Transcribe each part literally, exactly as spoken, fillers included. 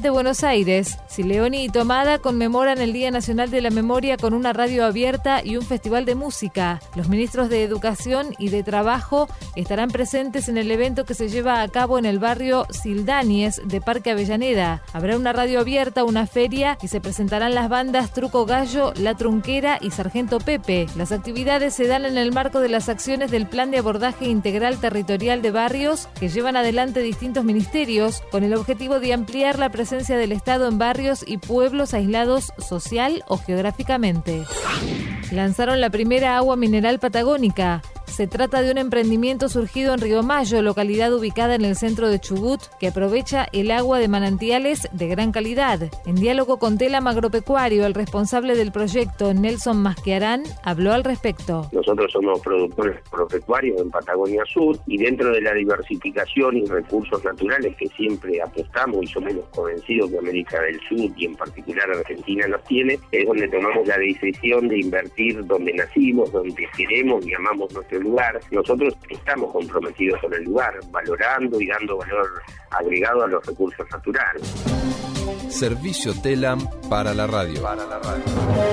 de Buenos Aires. Sileoni y Tomada conmemoran el Día Nacional de la Memoria con una radio abierta y un festival de música. Los ministros de Educación y de Trabajo estarán presentes en el evento que se lleva a cabo en el barrio Sildáñez de Parque Avellaneda. Habrá una radio abierta, una feria y se presentarán las bandas Truco Gallo, La Trunquera y Sargento Pepe. Las actividades se dan en el marco de las acciones del Plan de Abordaje Integral Territorial de Barrios que llevan adelante distintos ministerios con el objetivo de ampliar la presencia del Estado en barrios y pueblos aislados social o geográficamente. Lanzaron la primera agua mineral patagónica. Se trata de un emprendimiento surgido en Río Mayo, localidad ubicada en el centro de Chubut, que aprovecha el agua de manantiales de gran calidad. En diálogo con Telam Agropecuario, el responsable del proyecto, Nelson Masquiarán, habló al respecto. Nosotros somos productores agropecuarios en Patagonia Sur y dentro de la diversificación y recursos naturales que siempre apostamos y somos convencidos que América del Sur y en particular Argentina los tiene, es donde tomamos la decisión de invertir donde nacimos, donde queremos y amamos nuestro lugar. Nosotros estamos comprometidos con el lugar, valorando y dando valor agregado a los recursos naturales. Servicio Telam para la radio. Para la radio.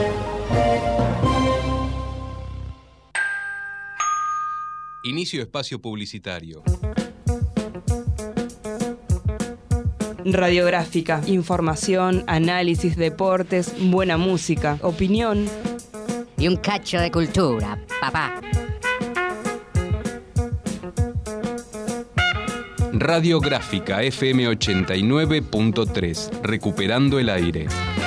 Inicio espacio publicitario. Radiográfica, información, análisis, deportes, buena música, opinión y un cacho de cultura, papá. Radiográfica F M ochenta y nueve punto tres, recuperando el aire.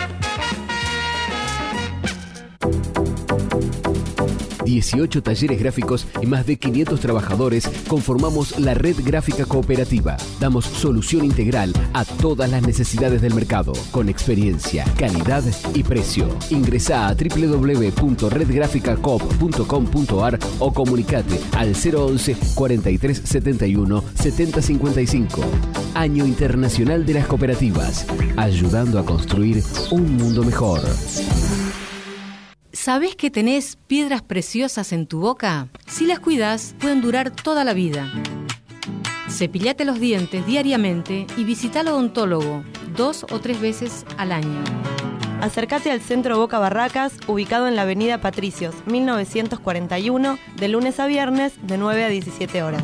dieciocho talleres gráficos y más de quinientos trabajadores conformamos la Red Gráfica Cooperativa. Damos solución integral a todas las necesidades del mercado, con experiencia, calidad y precio. Ingresá a doble u doble u doble u punto red gráfica coop punto com punto a r o comunicate al cero once, cuarenta y tres setenta y uno, setenta cincuenta y cinco. Año Internacional de las Cooperativas, ayudando a construir un mundo mejor. ¿Sabés que tenés piedras preciosas en tu boca? Si las cuidás, pueden durar toda la vida. Cepillate los dientes diariamente y visita al odontólogo dos o tres veces al año. Acércate al Centro Boca Barracas, ubicado en la avenida Patricios, mil novecientos cuarenta y uno, de lunes a viernes, de nueve a diecisiete horas.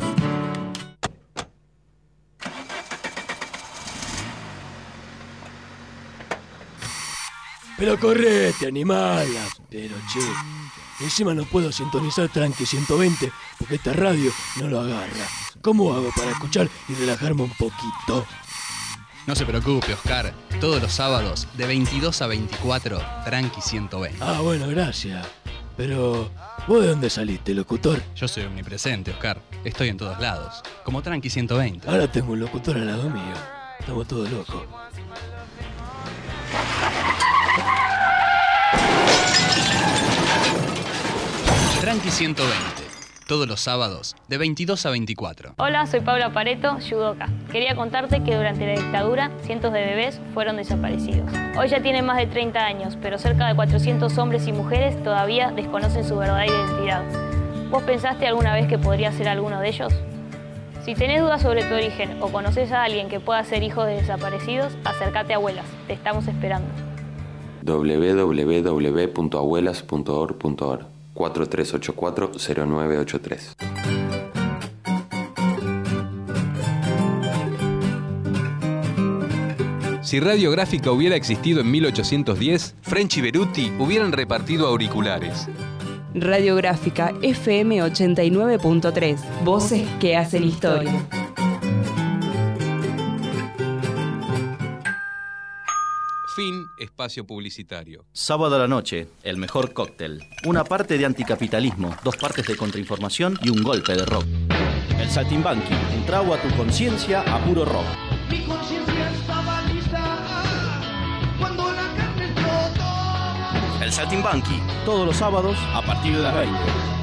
Pero correte, animala. Pero che, encima no puedo sintonizar Tranqui ciento veinte porque esta radio no lo agarra. ¿Cómo hago para escuchar y relajarme un poquito? No se preocupe, Oscar. Todos los sábados, de veintidós a veinticuatro, Tranqui ciento veinte. Ah, bueno, gracias. Pero, ¿vos de dónde saliste, locutor? Yo soy omnipresente, Oscar. Estoy en todos lados. Como Tranqui ciento veinte. Ahora tengo un locutor al lado mío. Estamos todos locos. Tranqui ciento veinte, todos los sábados, de veintidós a veinticuatro. Hola, soy Paula Pareto, judoka. Quería contarte que durante la dictadura, cientos de bebés fueron desaparecidos. Hoy ya tienen más de treinta años, pero cerca de cuatrocientos hombres y mujeres todavía desconocen su verdadera identidad. ¿Vos pensaste alguna vez que podría ser alguno de ellos? Si tenés dudas sobre tu origen o conoces a alguien que pueda ser hijo de desaparecidos, acércate a Abuelas. Te estamos esperando. doble u doble u doble u punto abuelas punto org punto org cuatro tres ocho cuatro, cero nueve ocho tres. Si Radiográfica hubiera existido en mil ochocientos diez, French y Beruti hubieran repartido auriculares. Radiográfica F M ochenta y nueve punto tres, voces que hacen historia. Fin, espacio publicitario. Sábado a la noche, el mejor cóctel. Una parte de anticapitalismo, dos partes de contrainformación y un golpe de rock. El Saltimbanqui, un trago a tu conciencia a puro rock. Mi conciencia estaba lista cuando la carne explotó. El Saltimbanqui, todos los sábados a partir de las veinte.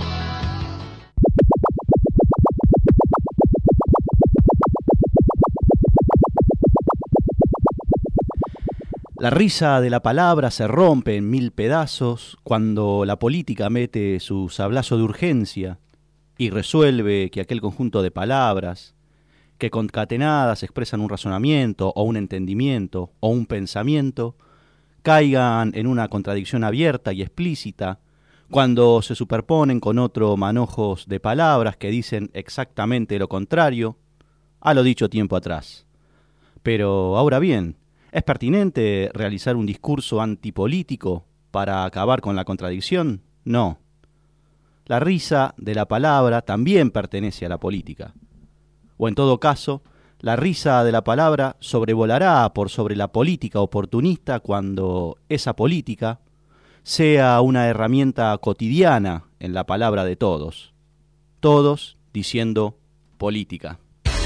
La risa de la palabra se rompe en mil pedazos cuando la política mete su sablazo de urgencia y resuelve que aquel conjunto de palabras que concatenadas expresan un razonamiento o un entendimiento o un pensamiento, caigan en una contradicción abierta y explícita cuando se superponen con otro manojos de palabras que dicen exactamente lo contrario a lo dicho tiempo atrás. Pero ahora bien, ¿es pertinente realizar un discurso antipolítico para acabar con la contradicción? No. La risa de la palabra también pertenece a la política. O en todo caso, la risa de la palabra sobrevolará por sobre la política oportunista cuando esa política sea una herramienta cotidiana en la palabra de todos. Todos diciendo política.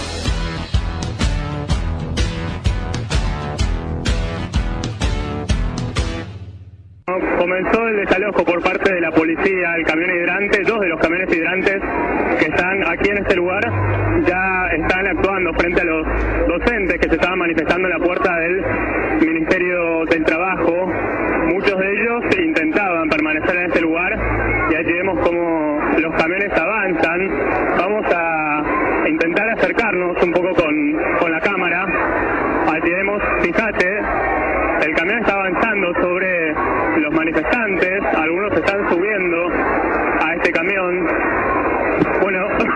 Comenzó el desalojo por parte de la policía al camión hidrante. Dos de los camiones hidrantes que están aquí en este lugar ya están actuando frente a los docentes que se estaban manifestando en la puerta del Ministerio del Trabajo. Muchos de ellos intentaban permanecer en este lugar y allí vemos cómo los camiones avanzan. Vamos a intentar acercarnos un poco con, con la cámara. Allí vemos, fíjate, el camión está avanzando sobre los manifestantes, algunos están subiendo a este camión. Bueno,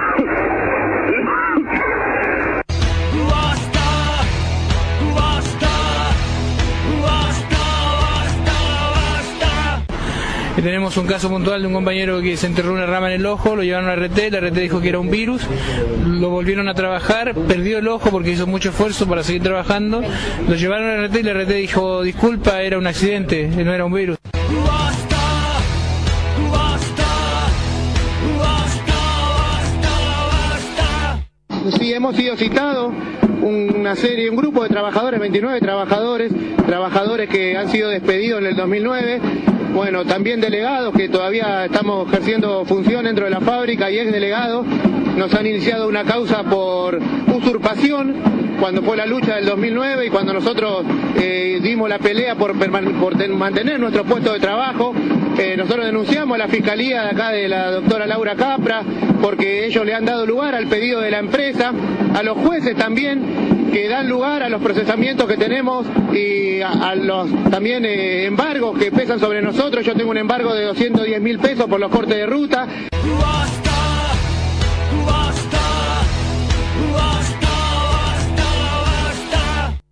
Basta, basta, basta, basta, basta. Y tenemos un caso puntual de un compañero que se enterró una rama en el ojo, lo llevaron a R T, la R T dijo que era un virus, lo volvieron a trabajar, perdió el ojo porque hizo mucho esfuerzo para seguir trabajando, lo llevaron a R T y la R T dijo, disculpa, era un accidente, no era un virus. Basta, basta, basta, basta, basta. Sí, hemos sido citados una serie, un grupo de trabajadores, veintinueve trabajadores, trabajadores que han sido despedidos en el dos mil nueve, bueno, también delegados que todavía estamos ejerciendo función dentro de la fábrica y ex delegados, nos han iniciado una causa por usurpación cuando fue la lucha del dos mil nueve y cuando nosotros eh, dimos la pelea por, por mantener nuestro puesto de trabajo. Eh, nosotros denunciamos a la fiscalía de acá de la doctora Laura Capra porque ellos le han dado lugar al pedido de la empresa, a los jueces también que dan lugar a los procesamientos que tenemos y a, a los también eh, embargos que pesan sobre nosotros. Yo tengo un embargo de doscientos diez mil pesos por los cortes de ruta. Basta, basta, basta, basta, basta.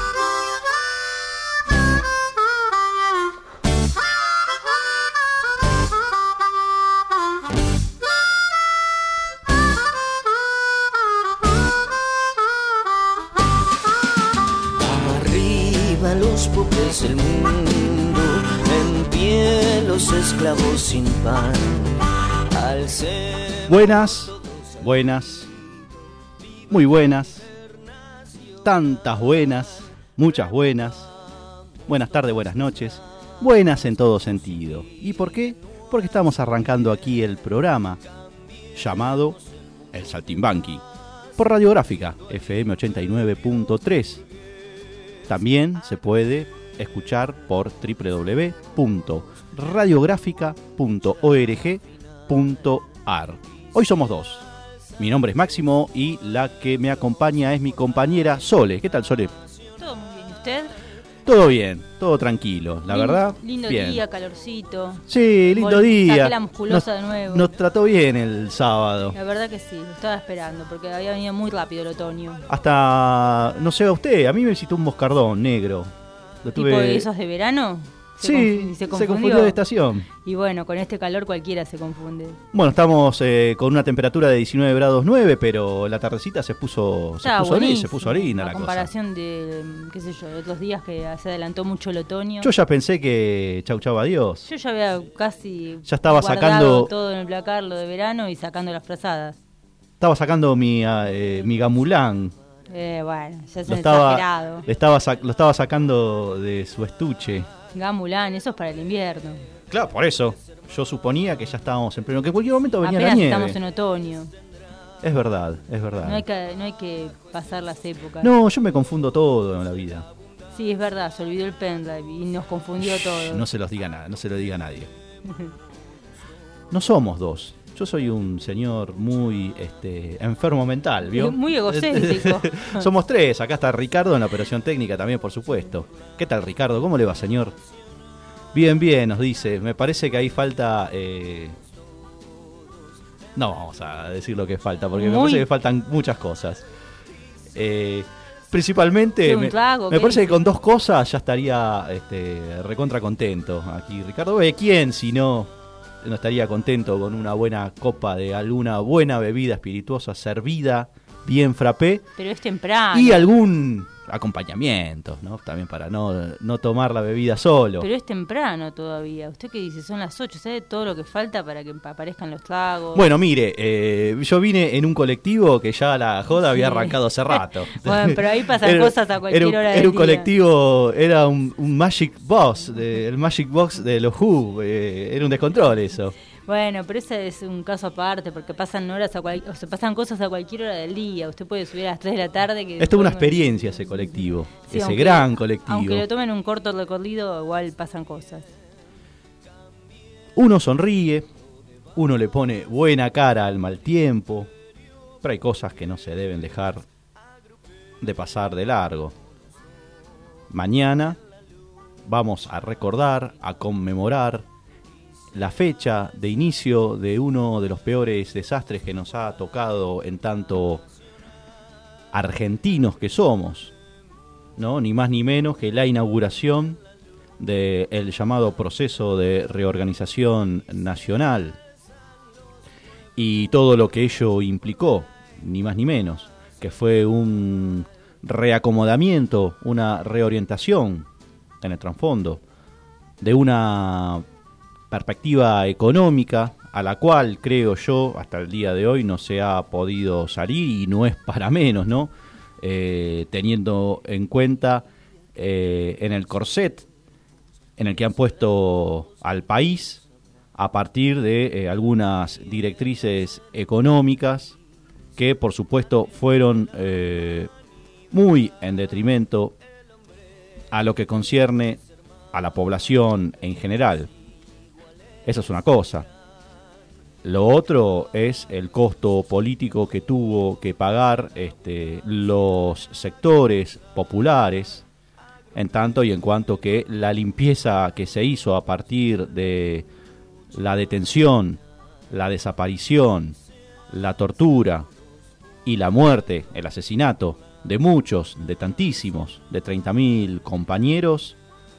Arriba los pobres del mundo, en pie los esclavos sin pan. Al ser... Buenas, buenas, muy buenas, tantas buenas, muchas buenas, buenas tardes, buenas noches, buenas en todo sentido. ¿Y por qué? Porque estamos arrancando aquí el programa llamado El Saltimbanqui por Radiográfica F M ochenta y nueve punto tres. También se puede escuchar por doble u doble u doble u punto radiográfica punto org punto a r. Hoy somos dos. Mi nombre es Máximo y la que me acompaña es mi compañera Sole. ¿Qué tal, Sole? Todo muy bien. ¿Y usted? Todo bien, todo tranquilo, la Lindo, verdad. Lindo bien. día, calorcito. Sí, lindo Vol- día. Saqué la musculosa nos, de nuevo. Nos trató bien el sábado. La verdad que sí, lo estaba esperando porque había venido muy rápido el otoño. Hasta, no sé a usted, a mí me visitó un moscardón negro. Lo ¿Tipo tuve... de esos de verano? Se Sí, conf- se confundió. confundió de estación. Y bueno, con este calor cualquiera se confunde. Bueno, estamos eh, con una temperatura de diecinueve grados nueve, pero la tardecita se puso, se Está puso, harina, buenísimo. se puso harina A la cosa. comparación de, qué sé yo, de otros días que se adelantó mucho el otoño. Yo ya pensé que chau chau adiós. Yo ya había casi Ya estaba guardado sacando- todo en el placar, lo de verano, y sacando las frazadas. Estaba sacando mi, eh, mi gamulán. Eh, bueno, ya es Lo estaba, exagerado. le estaba sac- lo estaba sacando de su estuche. Gamulán, eso es para el invierno. Claro, por eso. Yo suponía que ya estábamos en pleno, que en cualquier momento venía Apenas la nieve. estamos en otoño. Es verdad, es verdad. No hay, que, no hay que pasar las épocas. No, yo me confundo todo en la vida. Sí, es verdad, se olvidó el pendrive y nos confundió todo. No se los diga nada, no se lo diga a nadie. No somos dos. Yo soy un señor muy este, enfermo mental, ¿vio? Muy egocéntrico. Somos tres, acá está Ricardo en la operación técnica también, por supuesto. ¿Qué tal, Ricardo? ¿Cómo le va, señor? Bien, bien, nos dice. Me parece que ahí falta... Eh... No vamos a decir lo que falta, porque muy... me parece que faltan muchas cosas. Eh... Principalmente, me, trago, me parece que con dos cosas ya estaría este, recontra contento aquí Ricardo. ¿De quién si no, no estaría contento con una buena copa de alguna buena bebida espirituosa servida, bien frappé? Pero es temprano. Y algún acompañamiento, ¿no? También para no, no tomar la bebida solo. Pero es temprano todavía. ¿Usted qué dice? Son las ocho. ¿Sabe todo lo que falta para que aparezcan los tragos? Bueno, mire, eh, yo vine en un colectivo que ya la joda sí. había arrancado hace rato. Bueno, pero ahí pasan era, cosas a cualquier era, hora del Era un día. colectivo, era un, un Magic Box, de, el Magic Box de los Who. Eh, era un descontrol eso. Bueno, pero ese es un caso aparte, porque pasan horas a cual, o se pasan cosas a cualquier hora del día. Usted puede subir a las tres de la tarde. Que Esto es una experiencia ese colectivo, sí, ese aunque, gran colectivo. Aunque lo tomen un corto recorrido, igual pasan cosas. Uno sonríe, uno le pone buena cara al mal tiempo, pero hay cosas que no se deben dejar de pasar de largo. Mañana vamos a recordar, a conmemorar la fecha de inicio de uno de los peores desastres que nos ha tocado en tanto argentinos que somos, ¿no? Ni más ni menos que la inauguración del llamado proceso de reorganización nacional y todo lo que ello implicó, ni más ni menos, que fue un reacomodamiento, una reorientación en el trasfondo de una perspectiva económica a la cual creo yo hasta el día de hoy no se ha podido salir y no es para menos, ¿no? Eh, teniendo en cuenta eh, en el corset en el que han puesto al país a partir de eh, algunas directrices económicas que por supuesto fueron eh, muy en detrimento a lo que concierne a la población en general. Eso es una cosa. Lo otro es el costo político que tuvo que pagar este, los sectores populares, en tanto y en cuanto que la limpieza que se hizo a partir de la detención, la desaparición, la tortura y la muerte, el asesinato de muchos, de tantísimos, de treinta mil compañeros,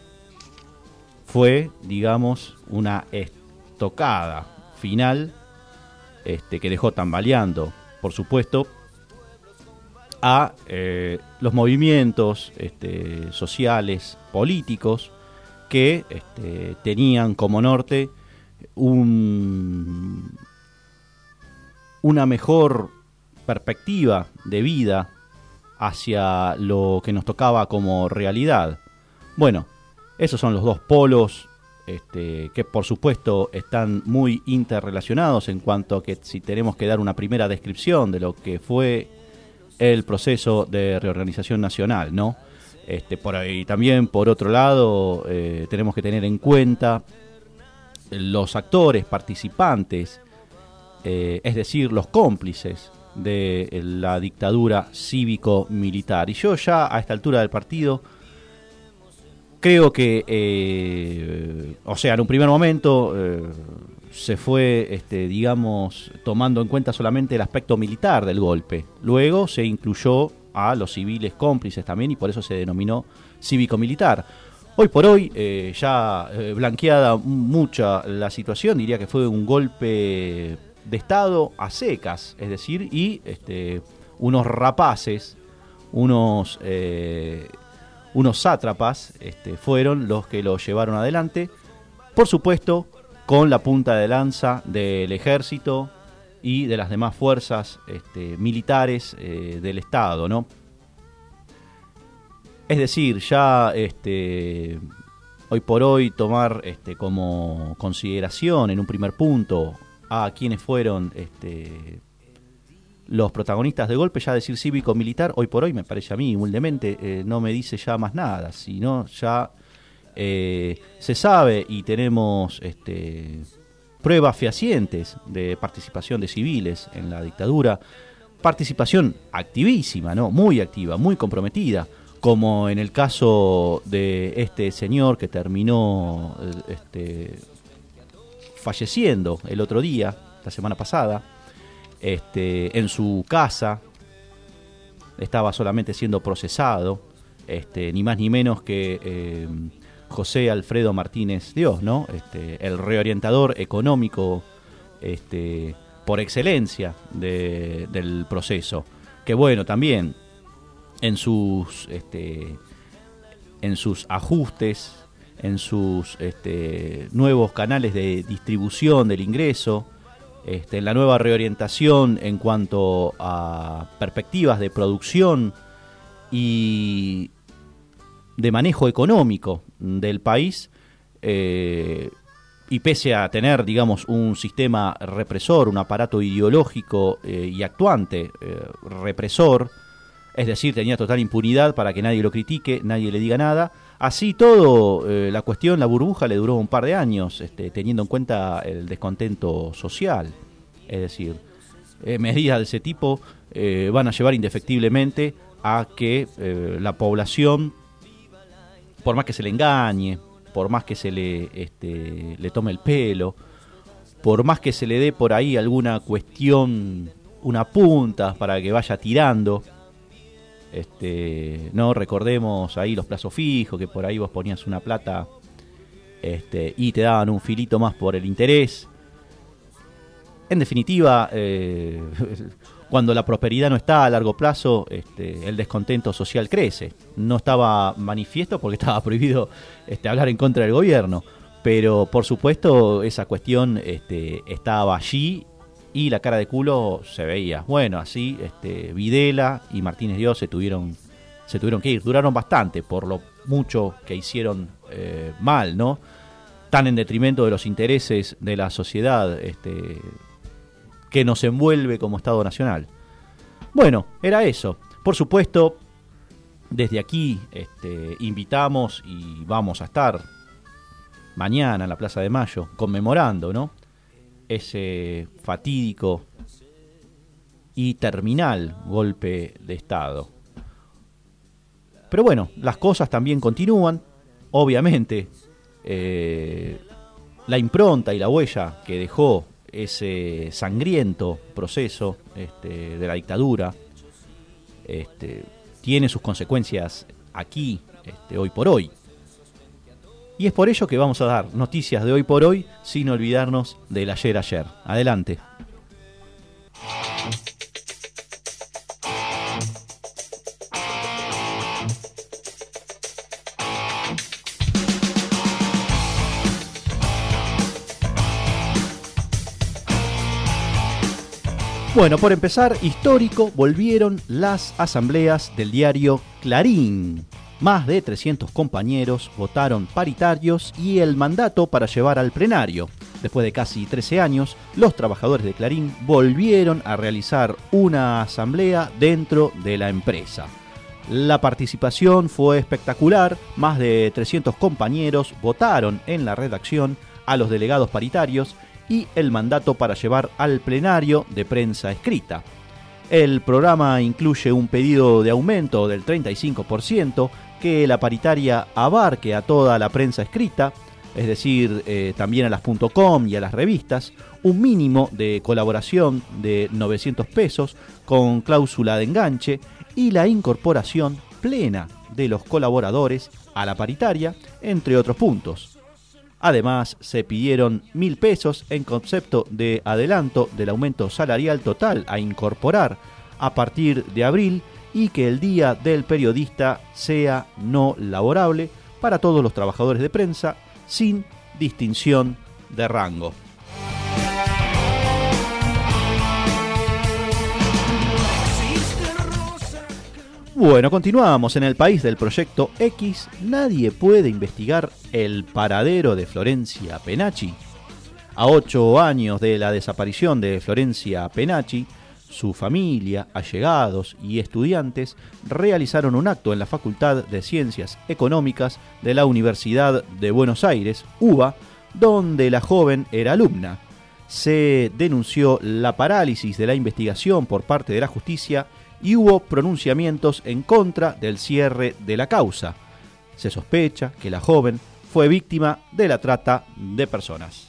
fue, digamos, una estocada final este, que dejó tambaleando, por supuesto, a eh, los movimientos este, sociales, políticos, que este, tenían como norte un, una mejor perspectiva de vida hacia lo que nos tocaba como realidad. Bueno, esos son los dos polos este, que por supuesto están muy interrelacionados en cuanto a que si tenemos que dar una primera descripción de lo que fue el proceso de reorganización nacional, ¿no? Este, por ahí también, por otro lado, eh, tenemos que tener en cuenta los actores participantes, eh, es decir, los cómplices de la dictadura cívico-militar. Y yo ya a esta altura del partido creo que, eh, o sea, en un primer momento eh, se fue, este, digamos, tomando en cuenta solamente el aspecto militar del golpe. Luego se incluyó a los civiles cómplices también y por eso se denominó cívico-militar. Hoy por hoy, eh, ya eh, blanqueada mucha la situación, diría que fue un golpe de Estado a secas, es decir, y este, unos rapaces, unos... Eh, unos sátrapas este, fueron los que lo llevaron adelante, por supuesto con la punta de lanza del ejército y de las demás fuerzas este, militares eh, del Estado, ¿no? Es decir, ya este, hoy por hoy tomar este, como consideración en un primer punto a quienes fueron este, los protagonistas de golpe, ya decir cívico-militar, hoy por hoy me parece a mí, humildemente, eh, no me dice ya más nada, sino ya eh, se sabe y tenemos este, pruebas fehacientes de participación de civiles en la dictadura, participación activísima, ¿no? Muy activa, muy comprometida, como en el caso de este señor que terminó este, falleciendo el otro día, la semana pasada, este, en su casa. Estaba solamente siendo procesado, este, ni más ni menos que eh, José Alfredo Martínez Dios, ¿no? Este, el reorientador económico este, por excelencia de, del proceso. Que bueno, también en sus, este, en sus ajustes, en sus este, nuevos canales de distribución del ingreso, Este, en la nueva reorientación en cuanto a perspectivas de producción y de manejo económico del país, eh, y pese a tener, digamos, un sistema represor, un aparato ideológico eh, y actuante eh, represor, es decir, tenía total impunidad para que nadie lo critique, nadie le diga nada. Así todo, eh, la cuestión, la burbuja le duró un par de años, este, teniendo en cuenta el descontento social. Es decir, eh, medidas de ese tipo eh, van a llevar indefectiblemente a que eh, la población, por más que se le engañe, por más que se le, este, le tome el pelo, por más que se le dé por ahí alguna cuestión, una punta para que vaya tirando, Este, no recordemos ahí los plazos fijos, que por ahí vos ponías una plata este, y te daban un filito más por el interés. En definitiva, eh, cuando la prosperidad no está a largo plazo, este, el descontento social crece. No estaba manifiesto porque estaba prohibido este, hablar en contra del gobierno, pero por supuesto esa cuestión este, estaba allí. Y la cara de culo se veía. Bueno, así este, Videla y Martínez Dios se tuvieron, se tuvieron que ir. Duraron bastante por lo mucho que hicieron eh, mal, ¿no? Tan en detrimento de los intereses de la sociedad este, que nos envuelve como Estado Nacional. Bueno, era eso. Por supuesto, desde aquí este, invitamos y vamos a estar mañana en la Plaza de Mayo conmemorando, ¿no?, ese fatídico y terminal golpe de Estado. Pero bueno, las cosas también continúan. Obviamente, eh, la impronta y la huella que dejó ese sangriento proceso este, de la dictadura este, tiene sus consecuencias aquí, este, hoy por hoy. Y es por ello que vamos a dar noticias de hoy por hoy, sin olvidarnos del ayer ayer. Adelante. Bueno, por empezar, histórico, volvieron las asambleas del diario Clarín. Más de trescientos compañeros votaron paritarios y el mandato para llevar al plenario. Después de casi trece años, los trabajadores de Clarín volvieron a realizar una asamblea dentro de la empresa. La participación fue espectacular, más de trescientos compañeros votaron en la redacción a los delegados paritarios y el mandato para llevar al plenario de prensa escrita. El programa incluye un pedido de aumento del treinta y cinco por ciento, que la paritaria abarque a toda la prensa escrita, es decir, eh, también a las .com y a las revistas, un mínimo de colaboración de novecientos pesos con cláusula de enganche y la incorporación plena de los colaboradores a la paritaria, entre otros puntos. Además, se pidieron mil pesos en concepto de adelanto del aumento salarial total a incorporar a partir de abril y que el día del periodista sea no laborable para todos los trabajadores de prensa sin distinción de rango. Bueno, continuamos. En el país del Proyecto X, nadie puede investigar el paradero de Florencia Penachi. A ocho años de la desaparición de Florencia Penachi, su familia, allegados y estudiantes realizaron un acto en la Facultad de Ciencias Económicas de la Universidad de Buenos Aires, U B A, donde la joven era alumna. se denunció la parálisis de la investigación por parte de la justicia y hubo pronunciamientos en contra del cierre de la causa. Se sospecha que la joven fue víctima de la trata de personas.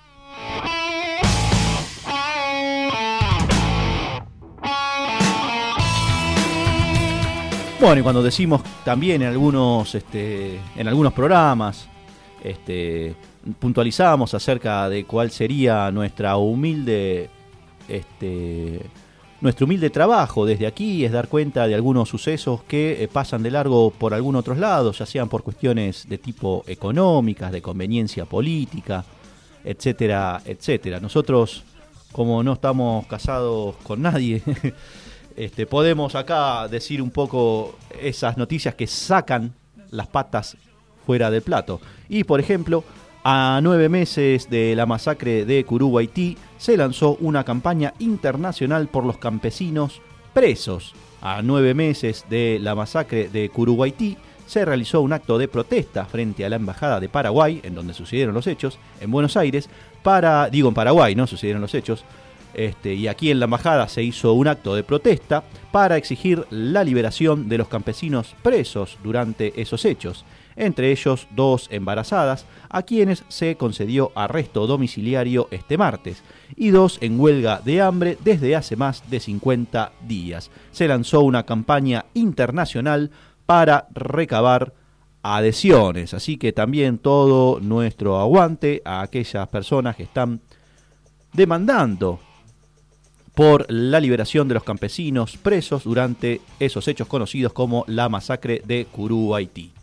Bueno, y cuando decimos también en algunos, este, en algunos programas, este, puntualizamos acerca de cuál sería nuestra humilde, este, nuestro humilde trabajo desde aquí, es dar cuenta de algunos sucesos que eh, pasan de largo por algunos otros lados, ya sean por cuestiones de tipo económicas, de conveniencia política, etcétera, etcétera. Nosotros, como no estamos casados con nadie, Este, podemos acá decir un poco esas noticias que sacan las patas fuera del plato. Y, por ejemplo, a nueve meses de la masacre de Curuguaití, se lanzó una campaña internacional por los campesinos presos. A nueve meses de la masacre de Curuguaití, se realizó un acto de protesta frente a la Embajada de Paraguay, en donde sucedieron los hechos, en Buenos Aires, para, digo en Paraguay, ¿no? Sucedieron los hechos. Este, y aquí en la embajada se hizo un acto de protesta para exigir la liberación de los campesinos presos durante esos hechos, entre ellos dos embarazadas, a quienes se concedió arresto domiciliario este martes, y dos en huelga de hambre desde hace más de cincuenta días. Se lanzó una campaña internacional para recabar adhesiones, así que también todo nuestro aguante a aquellas personas que están demandando por la liberación de los campesinos presos durante esos hechos conocidos como la masacre de Curuguaití.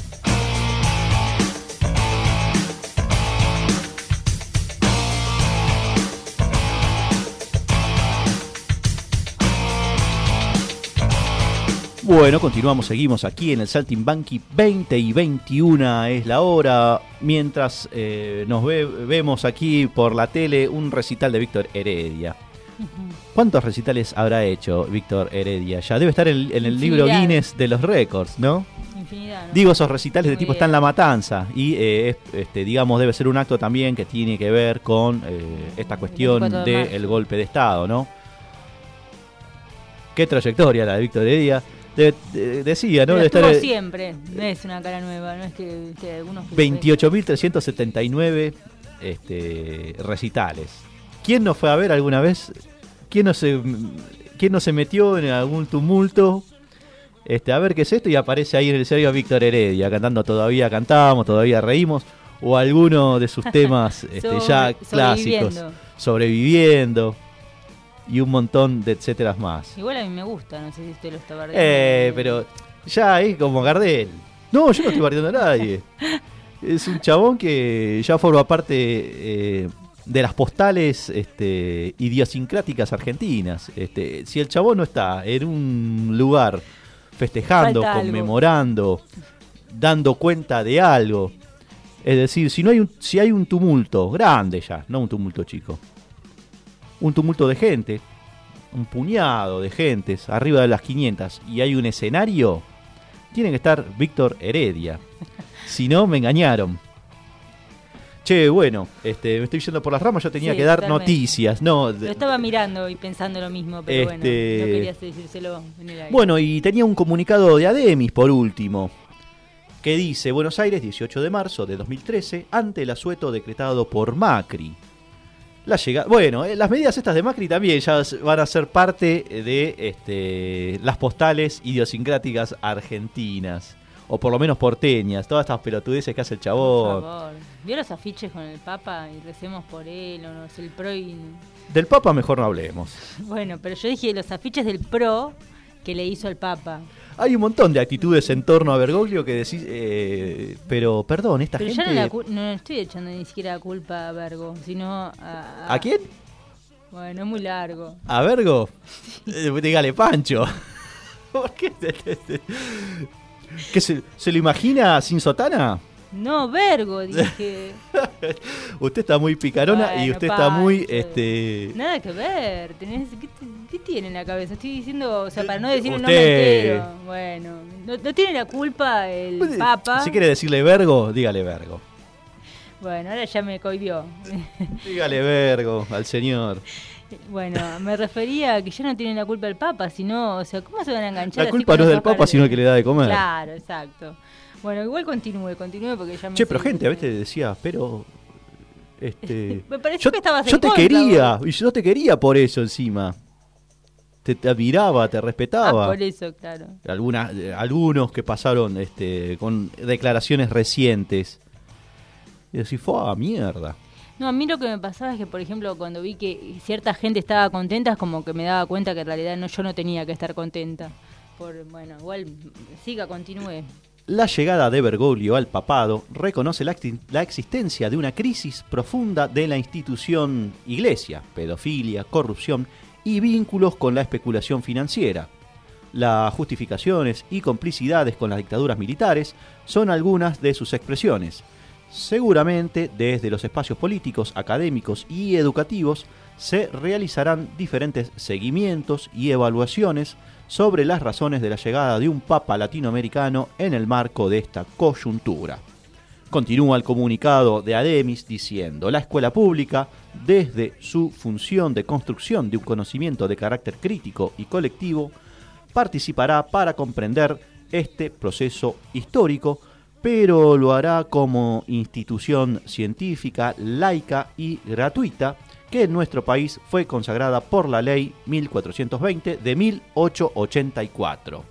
Bueno, continuamos, seguimos aquí en el Saltimbanqui, veinte y veintiuna es la hora, mientras eh, nos ve, vemos aquí por la tele un recital de Víctor Heredia. ¿Cuántos recitales habrá hecho Víctor Heredia? Ya debe estar en, en el Infinidad. Libro Guinness de los récords, ¿no? Infinidad, ¿no? Digo, esos recitales de tipo está en La Matanza y, eh, este, digamos, debe ser un acto también que tiene que ver con eh, esta cuestión del de el golpe de Estado, ¿no? Qué trayectoria la de Víctor Heredia. De, de, decía, ¿no? Pero debe estuvo estar, siempre, no es una cara nueva, no es que, que algunos... veintiocho mil trescientos setenta y nueve este, recitales. ¿Quién no fue a ver alguna vez? ¿Quién no se, quién no se metió en algún tumulto? Este, a ver qué es esto y aparece ahí en el escenario Víctor Heredia cantando Todavía cantamos, todavía reímos, o alguno de sus temas este, Sobre, ya clásicos, sobreviviendo. sobreviviendo y un montón de etcéteras más. Igual a mí me gusta, no sé si usted lo está bardeando. Eh, pero ya es como Gardel. No, yo no estoy bardeando a nadie. Es un chabón que ya forma parte eh, de las postales este, idiosincráticas argentinas. Este, si el chabón no está en un lugar festejando, Falta conmemorando, algo. dando cuenta de algo, es decir, si no hay un, si hay un tumulto grande ya, no un tumulto chico, un tumulto de gente, un puñado de gentes arriba de las quinientas y hay un escenario, tiene que estar Víctor Heredia. Si no, me engañaron. Che, bueno, este, me estoy yendo por las ramas, yo tenía sí, que dar totalmente. noticias, ¿no? Lo estaba mirando y pensando lo mismo, pero este... bueno, no quería decírselo en el aire. Bueno, y tenía un comunicado de Ademis, por último, que dice: Buenos Aires, dieciocho de marzo de dos mil trece, ante el asueto decretado por Macri. La llegada, bueno, eh, las medidas estas de Macri también ya van a ser parte de este, las postales idiosincráticas argentinas, o por lo menos porteñas, todas estas pelotudeces que hace el chabón. Por favor, ¿vio los afiches con el Papa y recemos por él? O no, es el pro y... Del Papa mejor no hablemos. Bueno, pero yo dije los afiches del pro que le hizo al Papa. Hay un montón de actitudes en torno a Bergoglio que decís, eh, pero perdón, esta pero gente... Pero yo no, no estoy echando ni siquiera la culpa a Bergo, sino a... ¿A, ¿A quién? Bueno, es muy largo. ¿A Bergo? Eh, dígale Pancho. ¿Por qué? ¿Qué se, se lo imagina sin sotana? No, Bergo, dije. Usted está muy picarona bueno, y usted Pancho. está muy... este Nada que ver. Tenés, ¿qué, ¿Qué tiene en la cabeza? Estoy diciendo, o sea, para no decir un usted... nombre entero. Bueno, no, no tiene la culpa el Papa. Si quiere decirle Vergo, dígale Vergo. Bueno, ahora ya me cohibió. Dígale vergo al señor. Bueno, me refería a que ya no tienen la culpa el Papa, sino, o sea, ¿cómo se van a enganchar? La culpa no es del Papa, sino el que le da de comer. Claro, exacto. Bueno, igual continúe, continúe porque ya me... Che, pero gente, a veces decía, pero... Este, me pareció yo, que estabas en Yo te contra, quería, vos. y yo te quería por eso encima. Te, te admiraba, te respetaba. Ah, por eso, claro. Algunas, algunos que pasaron este, con declaraciones recientes. Y decís, fue a mierda. No, a mí lo que me pasaba es que, por ejemplo, cuando vi que cierta gente estaba contenta, es como que me daba cuenta que en realidad no, yo no tenía que estar contenta. Por, bueno, igual, siga, continúe. La llegada de Bergoglio al papado reconoce la, la existencia de una crisis profunda de la institución Iglesia, pedofilia, corrupción y vínculos con la especulación financiera. Las justificaciones y complicidades con las dictaduras militares son algunas de sus expresiones. Seguramente, desde los espacios políticos, académicos y educativos, se realizarán diferentes seguimientos y evaluaciones sobre las razones de la llegada de un papa latinoamericano en el marco de esta coyuntura. Continúa el comunicado de Ademis diciendo: la escuela pública, desde su función de construcción de un conocimiento de carácter crítico y colectivo, participará para comprender este proceso histórico, pero lo hará como institución científica, laica y gratuita, que en nuestro país fue consagrada por la Ley mil cuatrocientos veinte de mil ochocientos ochenta y cuatro.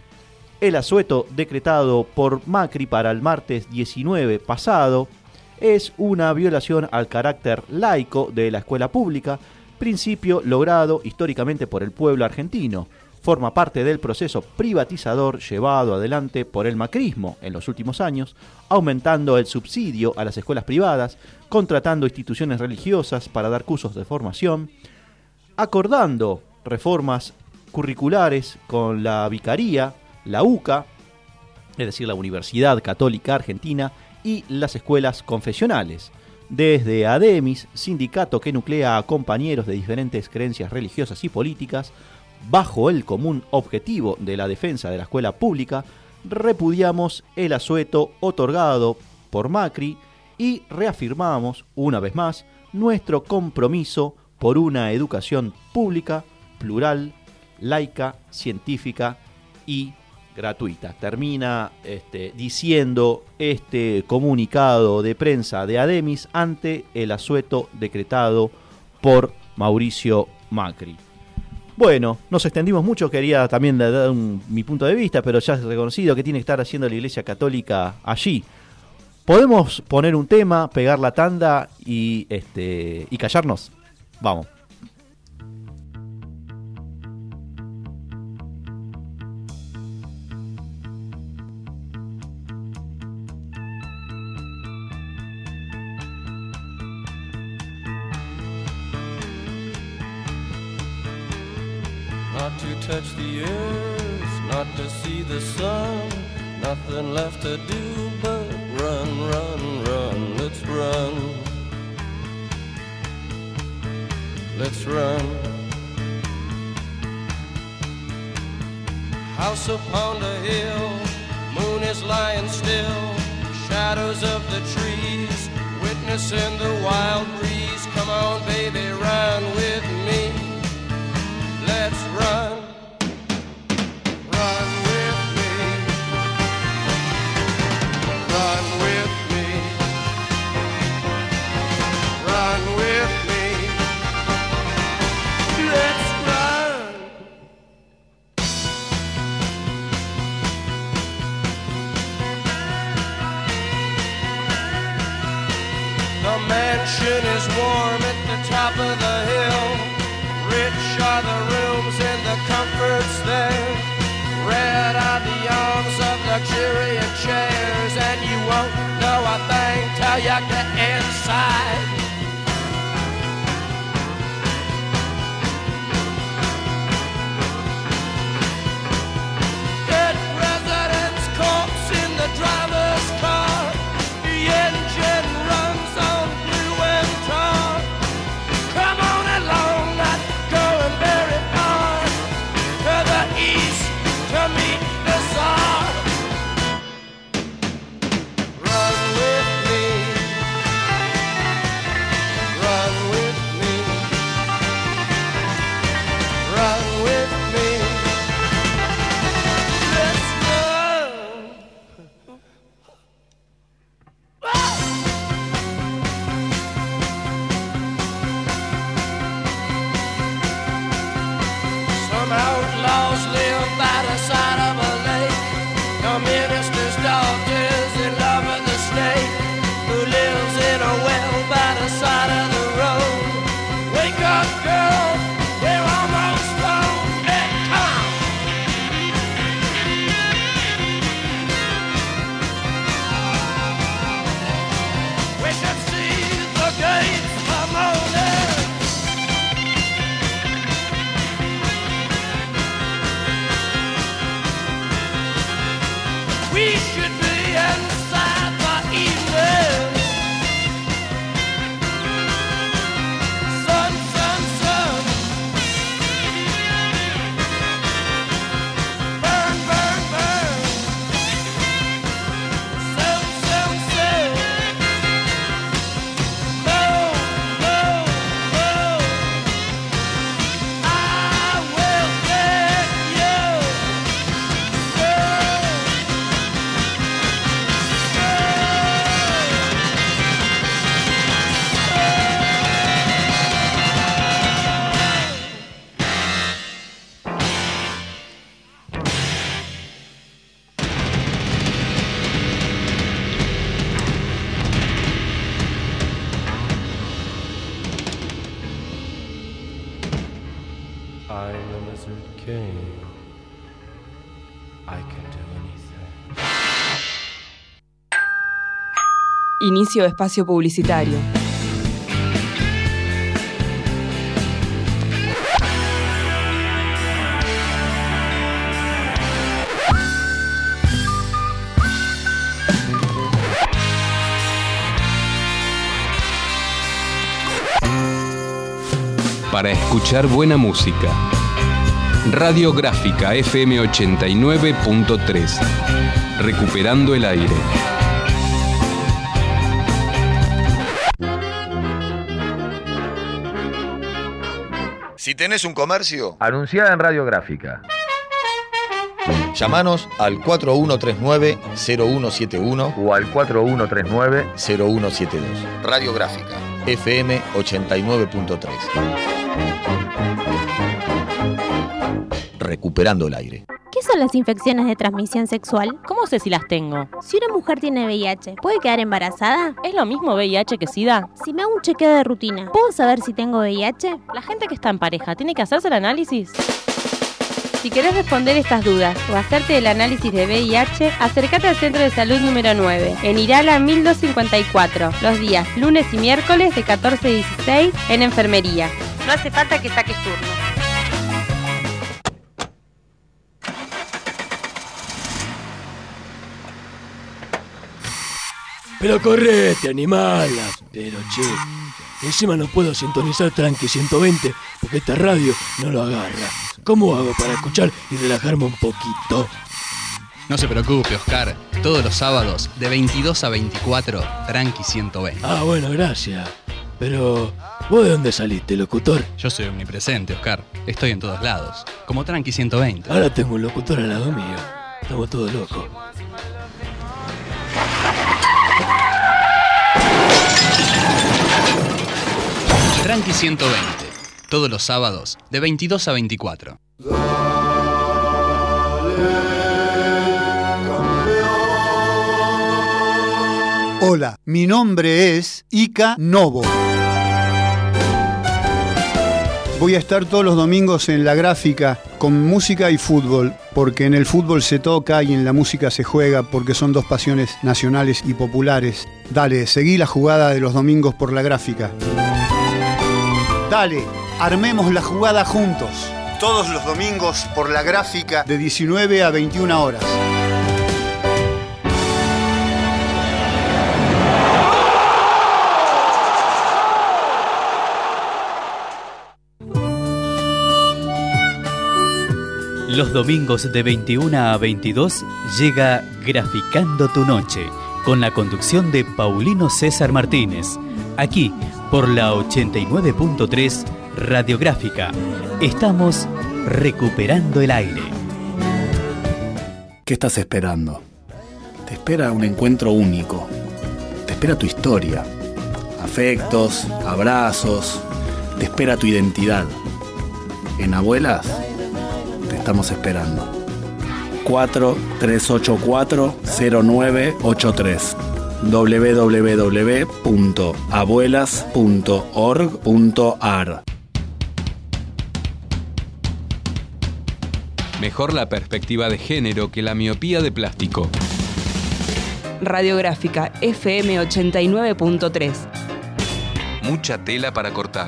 El asueto decretado por Macri para el martes diecinueve pasado es una violación al carácter laico de la escuela pública, principio logrado históricamente por el pueblo argentino. Forma parte del proceso privatizador llevado adelante por el macrismo en los últimos años, aumentando el subsidio a las escuelas privadas, contratando instituciones religiosas para dar cursos de formación, acordando reformas curriculares con la Vicaría, la U C A, es decir, la Universidad Católica Argentina, y las escuelas confesionales. Desde Ademis, sindicato que nuclea a compañeros de diferentes creencias religiosas y políticas, bajo el común objetivo de la defensa de la escuela pública, repudiamos el asueto otorgado por Macri y reafirmamos, una vez más, nuestro compromiso por una educación pública, plural, laica, científica y gratuita. Termina este, diciendo este comunicado de prensa de Ademis ante el asueto decretado por Mauricio Macri. Bueno, nos extendimos mucho, quería también dar un, mi punto de vista, pero ya es reconocido que tiene que estar haciendo la Iglesia Católica allí. ¿Podemos poner un tema, pegar la tanda y, este, y callarnos? Vamos. Not to touch the earth, not to see the sun, nothing left to do but run, run, run, let's run. Let's run. House upon the hill, moon is lying still, shadows of the trees, witnessing the wild breeze. Come on baby, run with me. Let's run, run with me, run with me, run with me, let's run. The mansion is warm at the top of the hill. Rich are the rooms and the comforts there. Red are the arms of luxuriant chairs. And you won't know a thing till you get inside. Dead president's corpse in the driver's car. The engine runs on blue and tar. Come on along, not going very far, to the east to meet the Tsar. Run with me, Okay. I can do anything. Inicio de espacio publicitario. Para escuchar buena música. Radiográfica F M ochenta y nueve punto tres. Recuperando el aire. Si tenés un comercio, anunciá en Radiográfica. Llámanos al cuatro uno tres nueve cero uno siete uno o al cuatro uno tres nueve cero uno siete dos. Radiográfica F M ochenta y nueve punto tres. Recuperando el aire. ¿Qué son las infecciones de transmisión sexual? ¿Cómo sé si las tengo? Si una mujer tiene V I H, ¿puede quedar embarazada? ¿Es lo mismo V I H que SIDA? Si me hago un chequeo de rutina, ¿puedo saber si tengo V I H? ¿La gente que está en pareja tiene que hacerse el análisis? Si querés responder estas dudas o hacerte el análisis de V I H, acércate al Centro de Salud número nueve, en Irala mil doscientos cincuenta y cuatro, los días lunes y miércoles de catorce a dieciséis en enfermería. No hace falta que saques turno. Pero correte, animala. Pero che, encima no puedo sintonizar Tranqui ciento veinte porque esta radio no lo agarra. ¿Cómo hago para escuchar y relajarme un poquito? No se preocupe, Oscar. Todos los sábados, de veintidós a veinticuatro, Tranqui ciento veinte. Ah, bueno, gracias. Pero, ¿vos de dónde saliste, locutor? Yo soy omnipresente, Oscar. Estoy en todos lados. Como Tranqui ciento veinte. Ahora tengo un locutor al lado mío. Estamos todos locos. Tranqui ciento veinte. Todos los sábados, de veintidós a veinticuatro. Hola, mi nombre es Ica Novo. Voy a estar todos los domingos en La Gráfica con música y fútbol, porque en el fútbol se toca y en la música se juega, porque son dos pasiones nacionales y populares. Dale, seguí la jugada de los domingos por La Gráfica. Dale, armemos la jugada juntos. Todos los domingos por La Gráfica de diecinueve a veintiuna horas. Los domingos de veintiuna a veintidós llega Graficando tu Noche, con la conducción de Paulino César Martínez, aquí por la ochenta y nueve punto tres Radiográfica. Estamos recuperando el aire. ¿Qué estás esperando? Te espera un encuentro único. Te espera tu historia, afectos, abrazos. Te espera tu identidad. En Abuelas te estamos esperando. cuatro tres ocho cuatro cero nueve ocho tres doble u doble u doble u punto abuelas punto org punto a r. Mejor la perspectiva de género que la miopía de plástico. Radiográfica F M ochenta y nueve punto tres. Mucha tela para cortar.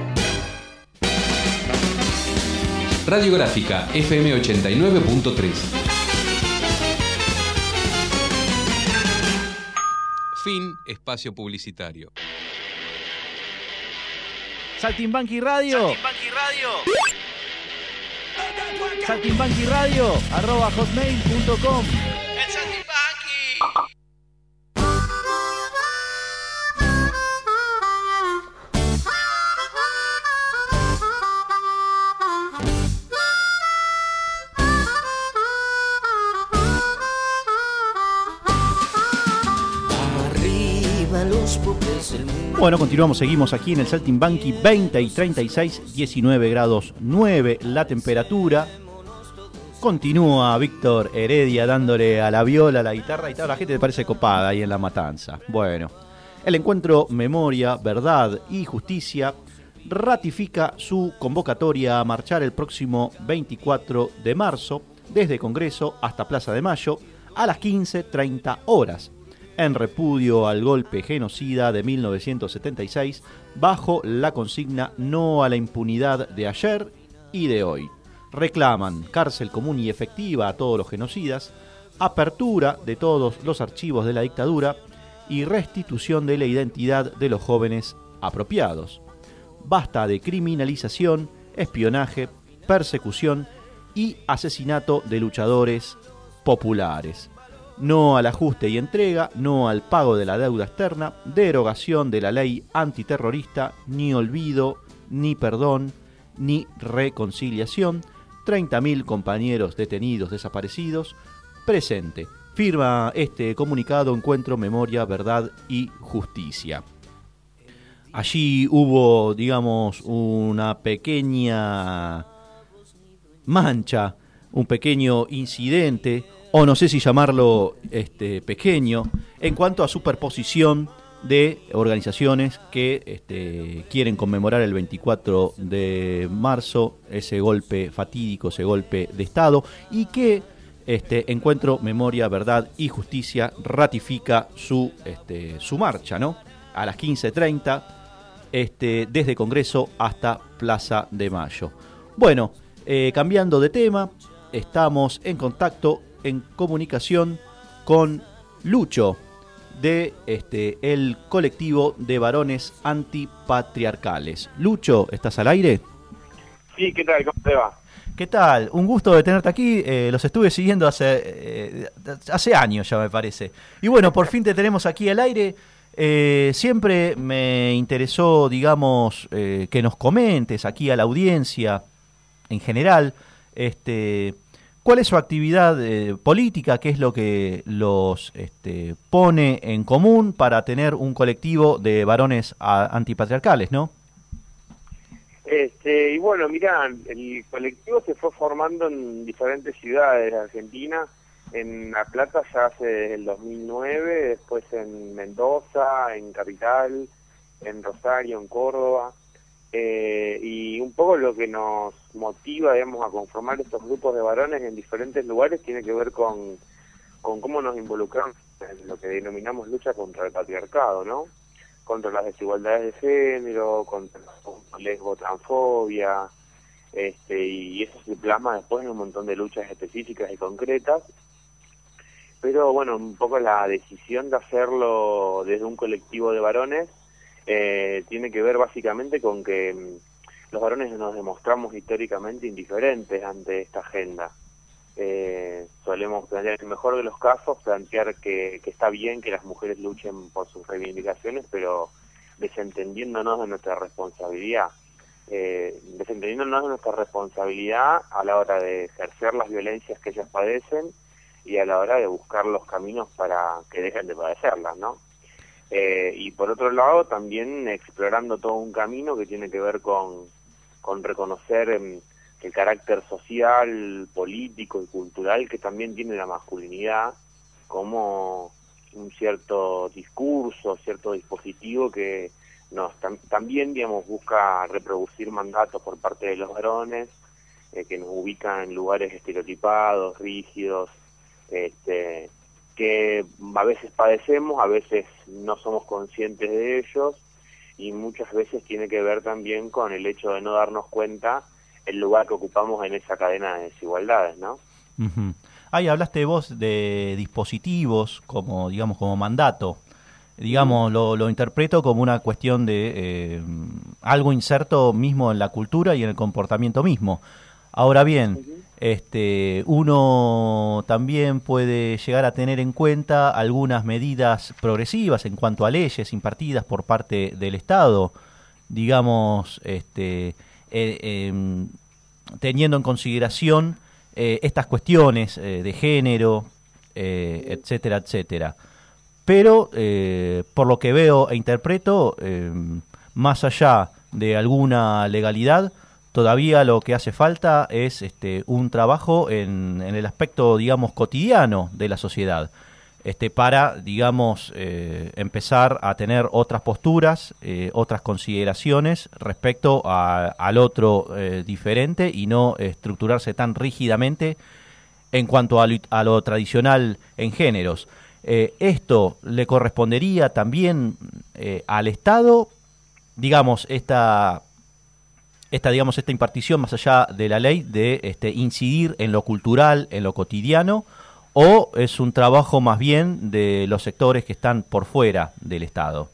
Radiográfica F M ochenta y nueve punto tres. Fin espacio publicitario. Saltimbanqui Radio. Saltimbanqui Radio. Saltimbanqui Radio arroba hotmail punto com. El Saltimbanqui. Bueno, continuamos, seguimos aquí en el Saltimbanqui, veinte y treinta y seis, diecinueve grados nueve la temperatura. Continúa Víctor Heredia dándole a la viola, a la guitarra y toda la gente te parece copada ahí en La Matanza. Bueno, el encuentro Memoria, Verdad y Justicia ratifica su convocatoria a marchar el próximo veinticuatro de marzo desde Congreso hasta Plaza de Mayo a las quince treinta horas, en repudio al golpe genocida de mil novecientos setenta y seis, bajo la consigna no a la impunidad de ayer y de hoy. Reclaman cárcel común y efectiva a todos los genocidas, apertura de todos los archivos de la dictadura y restitución de la identidad de los jóvenes apropiados. Basta de criminalización, espionaje, persecución y asesinato de luchadores populares. No al ajuste y entrega, no al pago de la deuda externa, derogación de la ley antiterrorista, ni olvido, ni perdón, ni reconciliación. treinta mil compañeros detenidos desaparecidos. Presente. Firma este comunicado Encuentro, Memoria, Verdad y Justicia. Allí hubo, digamos, una pequeña mancha, un pequeño incidente, o no sé si llamarlo este, pequeño, en cuanto a superposición de organizaciones que este, quieren conmemorar el veinticuatro de marzo ese golpe fatídico, ese golpe de Estado, y que este Encuentro, Memoria, Verdad y Justicia ratifica su, este, su marcha, ¿no? A las quince treinta, este, desde Congreso hasta Plaza de Mayo. Bueno, eh, cambiando de tema, estamos en contacto, en comunicación con Lucho, de este el colectivo de varones antipatriarcales. Lucho, ¿estás al aire? Sí, ¿qué tal? ¿Cómo te va? ¿Qué tal? Un gusto de tenerte aquí. Eh, los estuve siguiendo hace eh, hace años ya, me parece. Y bueno, por fin te tenemos aquí al aire. Eh, siempre me interesó, digamos, eh, que nos comentes aquí a la audiencia en general, este... ¿cuál es su actividad eh, política? ¿Qué es lo que los este, pone en común para tener un colectivo de varones a, antipatriarcales, no? Este, y bueno, mirá, el colectivo se fue formando en diferentes ciudades de Argentina. En La Plata ya hace desde el dos mil nueve, después en Mendoza, en Capital, en Rosario, en Córdoba. Eh, y un poco lo que nos motiva, digamos, a conformar estos grupos de varones en diferentes lugares tiene que ver con, con cómo nos involucramos en lo que denominamos lucha contra el patriarcado, ¿no? Contra las desigualdades de género, contra la lesbotransfobia, este, y eso se plasma después en un montón de luchas específicas y concretas. Pero bueno, un poco la decisión de hacerlo desde un colectivo de varones Eh, tiene que ver básicamente con que mmm, los varones nos demostramos históricamente indiferentes ante esta agenda. Eh, solemos plantear, en el mejor de los casos, plantear que, que está bien que las mujeres luchen por sus reivindicaciones, pero desentendiéndonos de nuestra responsabilidad. Eh, desentendiéndonos de nuestra responsabilidad a la hora de ejercer las violencias que ellas padecen y a la hora de buscar los caminos para que dejen de padecerlas, ¿no? Eh, y por otro lado también explorando todo un camino que tiene que ver con, con reconocer eh, el carácter social, político y cultural que también tiene la masculinidad como un cierto discurso, cierto dispositivo que nos tam también, digamos, busca reproducir mandatos por parte de los varones, eh, que nos ubican en lugares estereotipados, rígidos, este que a veces padecemos, a veces no somos conscientes de ellos, y muchas veces tiene que ver también con el hecho de no darnos cuenta el lugar que ocupamos en esa cadena de desigualdades, ¿no? Uh-huh. Ahí hablaste vos de dispositivos como, digamos, como mandato. Digamos, lo, lo interpreto como una cuestión de eh, algo inserto mismo en la cultura y en el comportamiento mismo. Ahora bien, uh-huh. este, uno también puede llegar a tener en cuenta algunas medidas progresivas en cuanto a leyes impartidas por parte del Estado, digamos, este, eh, eh, teniendo en consideración eh, estas cuestiones eh, de género, eh, etcétera, etcétera. Pero, eh, por lo que veo e interpreto, eh, más allá de alguna legalidad, todavía lo que hace falta es este, un trabajo en, en el aspecto, digamos, cotidiano de la sociedad. este, para, digamos, eh, empezar a tener otras posturas, eh, otras consideraciones respecto a, al otro eh, diferente y no estructurarse tan rígidamente en cuanto a lo, a lo tradicional en géneros. Eh, ¿Esto le correspondería también eh, al Estado? Digamos, esta, esta, digamos, esta impartición más allá de la ley de este, incidir en lo cultural, en lo cotidiano, ¿o es un trabajo más bien de los sectores que están por fuera del Estado?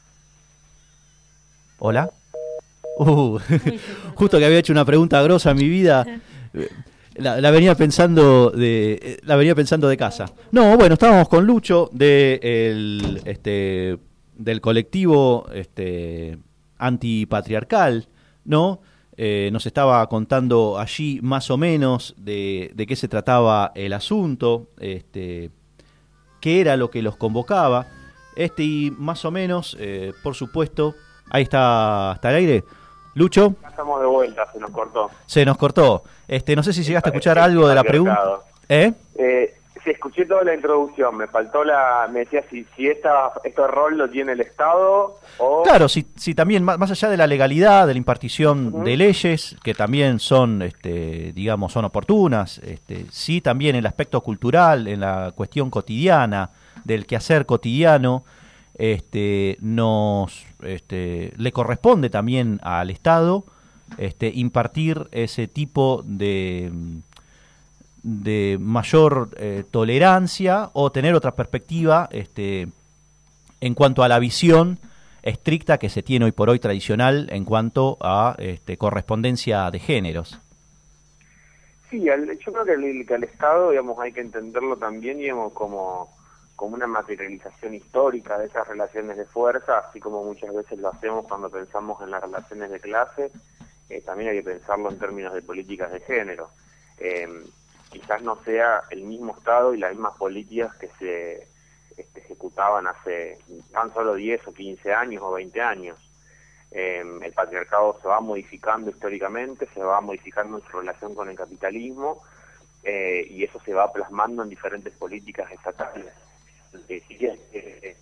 ¿Hola? Uh, justo que había hecho una pregunta grosa en mi vida, la, la venía pensando de la venía pensando de casa. No, bueno, estábamos con Lucho de el, este, del colectivo este, antipatriarcal, ¿no? Eh, nos estaba contando allí más o menos de, de qué se trataba el asunto, este, qué era lo que los convocaba, este y más o menos, eh, por supuesto, ahí está, está el aire. Lucho. Ya estamos de vuelta, se nos cortó. Se nos cortó. Este, no sé si llegaste a escuchar algo de la pregunta. ¿Eh? Eh, sí, escuché toda la introducción. Me faltó la. Me decía si, si esta, este rol lo tiene el Estado o. Claro, si, si también, más, más allá de la legalidad, de la impartición uh-huh. de leyes, que también son, este, digamos, son oportunas, este, sí también el aspecto cultural, en la cuestión cotidiana, del quehacer cotidiano. Este, nos este, le corresponde también al Estado este, impartir ese tipo de, de mayor eh, tolerancia o tener otra perspectiva este, en cuanto a la visión estricta que se tiene hoy por hoy tradicional en cuanto a este, correspondencia de géneros. Sí, al, yo creo que al, que al Estado, digamos, hay que entenderlo también, digamos, como como una materialización histórica de esas relaciones de fuerza, así como muchas veces lo hacemos cuando pensamos en las relaciones de clase, eh, también hay que pensarlo en términos de políticas de género. Eh, quizás no sea el mismo Estado y las mismas políticas que se este, ejecutaban hace tan solo diez o quince años o veinte años. Eh, el patriarcado se va modificando históricamente, se va modificando en su relación con el capitalismo, eh, y eso se va plasmando en diferentes políticas estatales. Eh,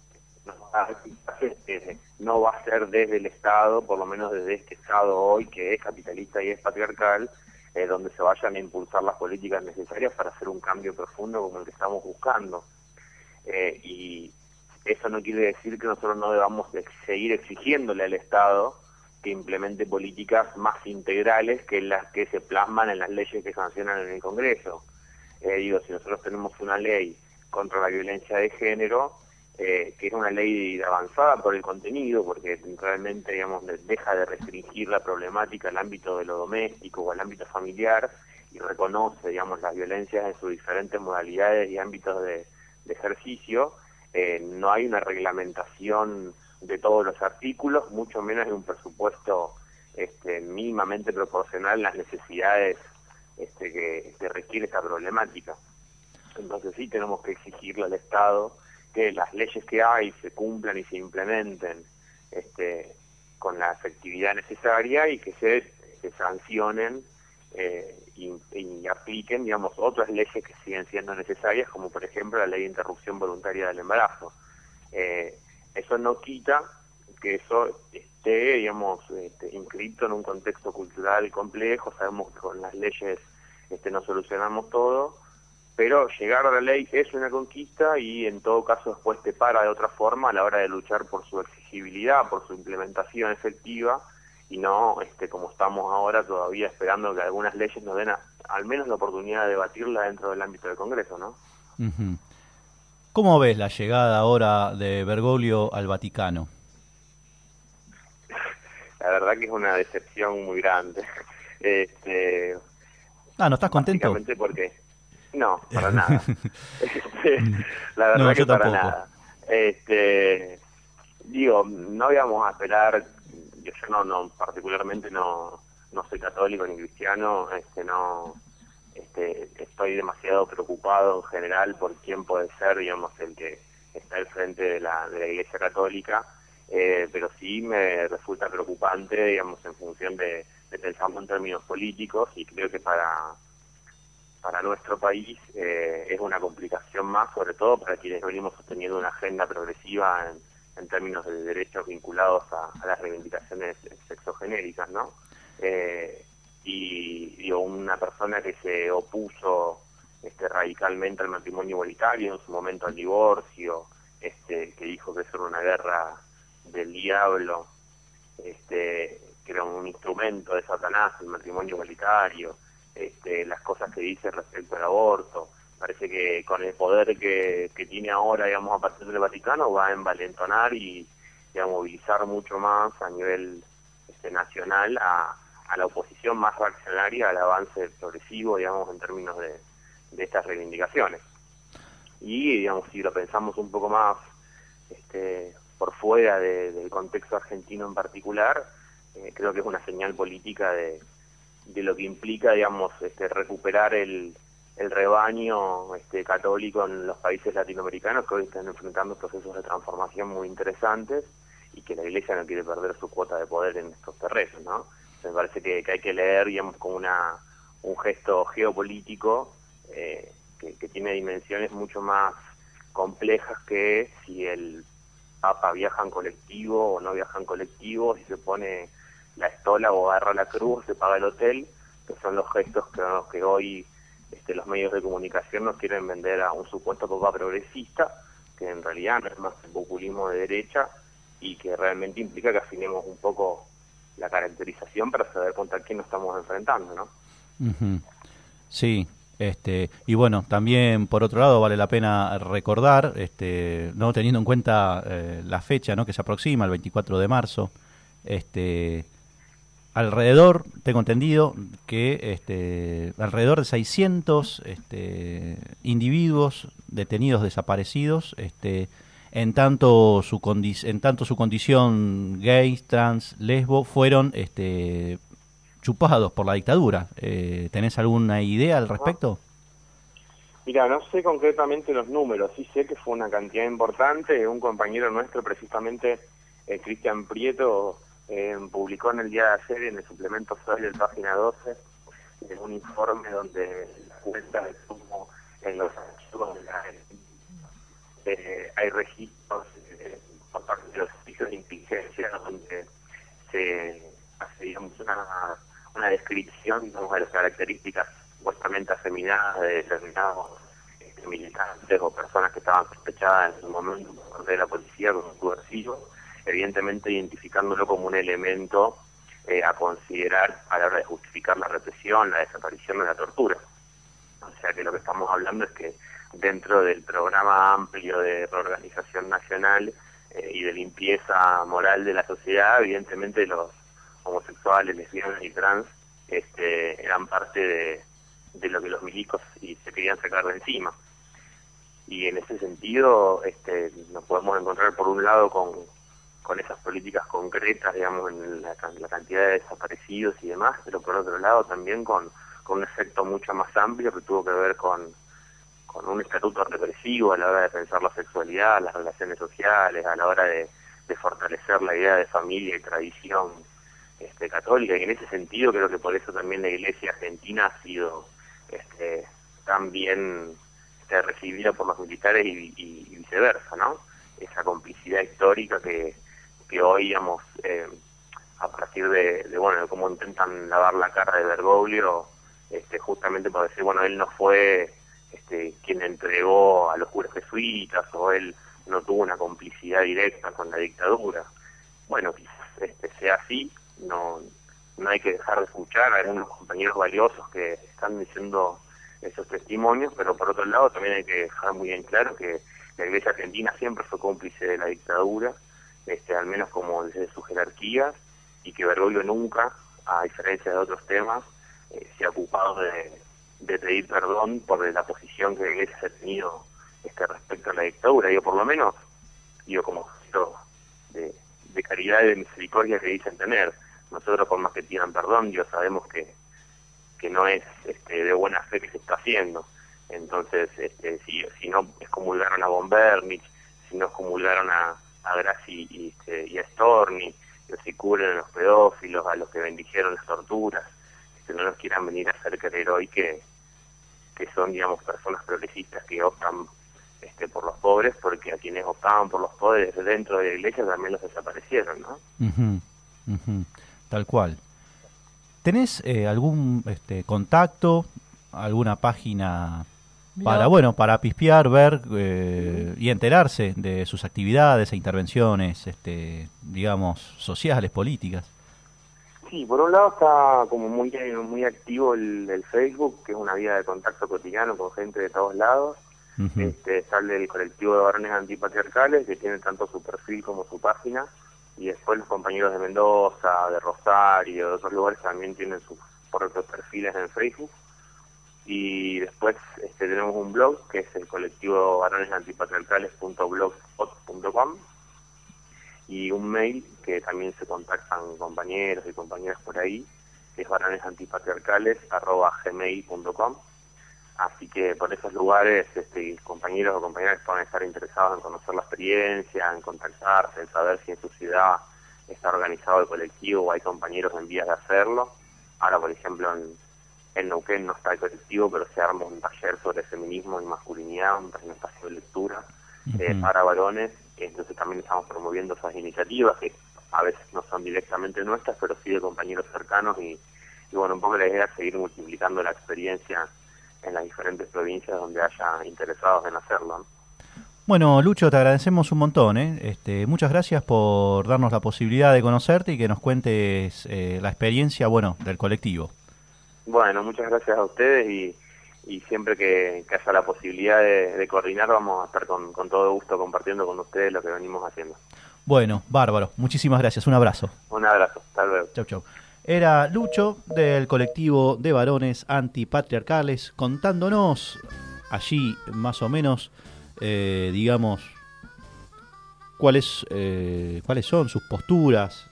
no va a ser desde el Estado, por lo menos desde este Estado hoy que es capitalista y es patriarcal, eh, donde se vayan a impulsar las políticas necesarias para hacer un cambio profundo como el que estamos buscando. Eh, y eso no quiere decir que nosotros no debamos de seguir exigiéndole al Estado que implemente políticas más integrales que las que se plasman en las leyes que sancionan en el Congreso. Eh, digo, si nosotros tenemos una ley contra la violencia de género, eh, que es una ley avanzada por el contenido, porque realmente, digamos, deja de restringir la problemática al ámbito de lo doméstico o al ámbito familiar y reconoce, digamos, las violencias en sus diferentes modalidades y ámbitos de, de ejercicio. Eh, no hay una reglamentación de todos los artículos, mucho menos de un presupuesto este, mínimamente proporcional a las necesidades este, que, que requiere esta problemática. Entonces sí tenemos que exigirle al Estado que las leyes que hay se cumplan y se implementen este, con la efectividad necesaria y que se, se sancionen eh, y, y apliquen, digamos, otras leyes que siguen siendo necesarias, como por ejemplo la ley de interrupción voluntaria del embarazo. Eh, eso no quita que eso esté, digamos, este, inscrito en un contexto cultural complejo. Sabemos que con las leyes este, no solucionamos todo, pero llegar a la ley es una conquista y en todo caso después te para de otra forma a la hora de luchar por su exigibilidad, por su implementación efectiva, y no este como estamos ahora todavía esperando que algunas leyes nos den a, al menos la oportunidad de debatirla dentro del ámbito del Congreso, ¿no? Uh-huh. ¿Cómo ves la llegada ahora de Bergoglio al Vaticano? La verdad que es una decepción muy grande. Este, ah, ¿no estás contento? Básicamente porque... No, para nada. Este, la verdad no, que para nada. Este, digo, no íbamos a esperar, yo, yo no, no, particularmente no, no soy católico ni cristiano, este, no, este, estoy demasiado preocupado en general por quién puede ser, digamos, el que está al frente de la, de la Iglesia Católica, eh, pero sí me resulta preocupante, digamos, en función de, de pensarlo en términos políticos, y creo que para para nuestro país eh, es una complicación más, sobre todo para quienes venimos sosteniendo una agenda progresiva en, en términos de derechos vinculados a, a las reivindicaciones sexogenéricas, ¿no? Eh, y digo, una persona que se opuso este, radicalmente al matrimonio igualitario, en su momento al divorcio, este, que dijo que eso era una guerra del diablo, este, que era un instrumento de Satanás, el matrimonio igualitario, este, las cosas que dice respecto al aborto. Parece que con el poder que, que tiene ahora, digamos, a partir del Vaticano, va a envalentonar y, y a movilizar mucho más a nivel este, nacional a, a la oposición más reaccionaria al avance progresivo, digamos, en términos de, de estas reivindicaciones. Y, digamos, si lo pensamos un poco más este, por fuera de, del contexto argentino en particular, eh, creo que es una señal política de, de lo que implica, digamos, este, recuperar el, el rebaño este, católico en los países latinoamericanos que hoy están enfrentando procesos de transformación muy interesantes y que la Iglesia no quiere perder su cuota de poder en estos terrenos, ¿no? Me parece que, que hay que leer, digamos, como una, un gesto geopolítico eh, que, que tiene dimensiones mucho más complejas que si el Papa viaja en colectivo o no viaja en colectivo, si se pone la estola o agarra la cruz, se paga el hotel, que son los gestos que, que hoy este, los medios de comunicación nos quieren vender a un supuesto Papa progresista, que en realidad no es más el populismo de derecha y que realmente implica que afinemos un poco la caracterización para saber contra quién nos estamos enfrentando, ¿no? Uh-huh. Sí, este, y bueno, también por otro lado vale la pena recordar, este, no teniendo en cuenta eh, la fecha, ¿no?, que se aproxima, el veinticuatro de marzo, este, alrededor, tengo entendido que este, alrededor de seiscientos este, individuos detenidos desaparecidos, este, en tanto su condi- en tanto su condición gay, trans, lesbo, fueron este, chupados por la dictadura. Eh, ¿Tenés alguna idea al respecto? Mira, no sé concretamente los números, sí sé que fue una cantidad importante. Un compañero nuestro, precisamente, eh, Cristian Prieto, eh, publicó en el día de ayer, en el suplemento Soy del página doce, en un informe donde la cuenta de cómo en los archivos de la Eh, hay registros eh, por parte de los servicios de inteligencia donde se hace, digamos, una, una descripción, digamos, de las características supuestamente afeminadas de determinados este, militantes o personas que estaban sospechadas en su momento por parte de la policía como subversivos, evidentemente identificándolo como un elemento eh, a considerar a la hora de justificar la represión, la desaparición o la tortura. O sea que lo que estamos hablando es que dentro del programa amplio de reorganización nacional eh, y de limpieza moral de la sociedad, evidentemente los homosexuales, lesbianas y trans este, eran parte de, de lo que los milicos y se querían sacar de encima. Y en ese sentido este, nos podemos encontrar por un lado con, con esas políticas concretas, digamos, en la, la cantidad de desaparecidos y demás, pero por otro lado también con, con un efecto mucho más amplio que tuvo que ver con con un estatuto represivo a la hora de pensar la sexualidad, las relaciones sociales, a la hora de, de fortalecer la idea de familia y tradición este, católica, y en ese sentido creo que por eso también la Iglesia argentina ha sido este, tan bien este, recibida por los militares y, y, y viceversa, ¿no? Esa complicidad histórica que, que hoy, digamos, eh, a partir de, de, bueno, de cómo intentan lavar la cara de Bergoglio, este, justamente por decir, bueno, él no fue Este, quien entregó a los curas jesuitas, o él no tuvo una complicidad directa con la dictadura. Bueno, quizás este, sea así, no no hay que dejar de escuchar a algunos compañeros valiosos que están diciendo esos testimonios, pero por otro lado también hay que dejar muy bien claro que la Iglesia argentina siempre fue cómplice de la dictadura, este, al menos como desde sus jerarquías, y que Bergoglio nunca, a diferencia de otros temas, eh, se ha ocupado de de pedir perdón por la posición que la Iglesia ha tenido este, respecto a la dictadura. Digo, por lo menos, digo, como gesto de, de caridad y de misericordia que dicen tener. Nosotros, por más que pidan perdón, Dios sabemos que, que no es este, de buena fe que se está haciendo. Entonces, este, si, si no excomulgaron a von Bernich, si no excomulgaron a, a Grassi y, este, y a Storni, si cubren a los pedófilos, a los que bendijeron las torturas, que no nos quieran venir a hacer creer hoy que, que son, digamos, personas progresistas que optan este, por los pobres, porque a quienes optaban por los pobres dentro de la iglesia también los desaparecieron, ¿no? Uh-huh, uh-huh, tal cual. ¿Tenés eh, algún este, contacto, alguna página para, Mirá. bueno, para pispear, ver eh, y enterarse de sus actividades e intervenciones, este, digamos, sociales, políticas? Sí, por un lado está como muy muy activo el, el Facebook, que es una vía de contacto cotidiano con gente de todos lados. Uh-huh. Este, está el del colectivo de varones antipatriarcales, que tiene tanto su perfil como su página, y después los compañeros de Mendoza, de Rosario, de otros lugares también tienen sus propios perfiles en Facebook. Y después este, tenemos un blog, que es el colectivo varones antipatriarcales punto blogspot punto com, y un mail que también se contactan compañeros y compañeras por ahí, que es varones antipatriarcales arroba gmail punto com. Así que por esos lugares este, compañeros o compañeras pueden estar interesados en conocer la experiencia, en contactarse, en saber si en su ciudad está organizado el colectivo o hay compañeros en vías de hacerlo. Ahora, por ejemplo, en, en Neuquén no está el colectivo, pero se arma un taller sobre feminismo y masculinidad, un espacio de lectura eh, para varones. Entonces también estamos promoviendo esas iniciativas que a veces no son directamente nuestras, pero sí de compañeros cercanos y, y bueno, un poco la idea es seguir multiplicando la experiencia en las diferentes provincias donde haya interesados en hacerlo, ¿no? Bueno, Lucho, te agradecemos un montón, ¿eh? Este, muchas gracias por darnos la posibilidad de conocerte y que nos cuentes eh, la experiencia, bueno, del colectivo. Bueno, muchas gracias a ustedes y, y siempre que, que haya la posibilidad de, de coordinar vamos a estar con, con todo gusto compartiendo con ustedes lo que venimos haciendo. Bueno, bárbaro. Muchísimas gracias. Un abrazo. Un abrazo. Hasta luego. Chau, chau. Era Lucho del colectivo de varones antipatriarcales contándonos allí más o menos, eh, digamos, cuáles, eh, cuáles son sus posturas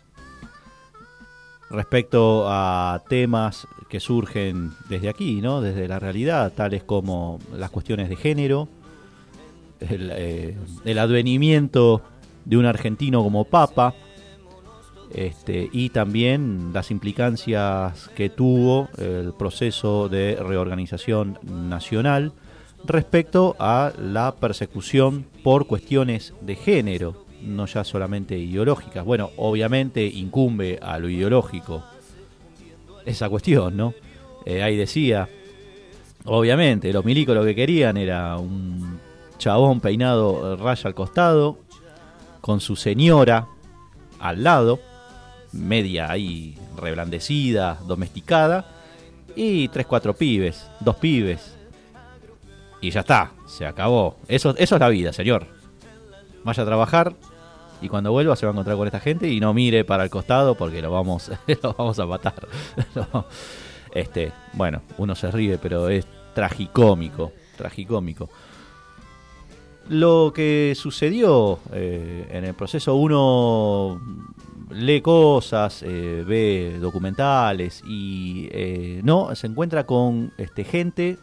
respecto a temas que surgen desde aquí, ¿no? Desde la realidad, tales como las cuestiones de género, el, eh, el advenimiento de un argentino como papa, este, y también las implicancias que tuvo el proceso de reorganización nacional respecto a la persecución por cuestiones de género, no ya solamente ideológicas. Bueno, obviamente incumbe a lo ideológico esa cuestión, ¿no? Eh, ahí decía, obviamente, los milicos lo que querían era un chabón peinado raya al costado, con su señora al lado, media ahí reblandecida, domesticada, y tres, cuatro pibes, dos pibes, y ya está, se acabó. Eso, eso es la vida, señor. Vaya a trabajar y cuando vuelva se va a encontrar con esta gente y no mire para el costado porque lo vamos, lo vamos a matar. No. Este, bueno, uno se ríe, pero es tragicómico, tragicómico. Lo que sucedió eh, en el proceso, uno lee cosas, eh, ve documentales y eh, no se encuentra con este, gente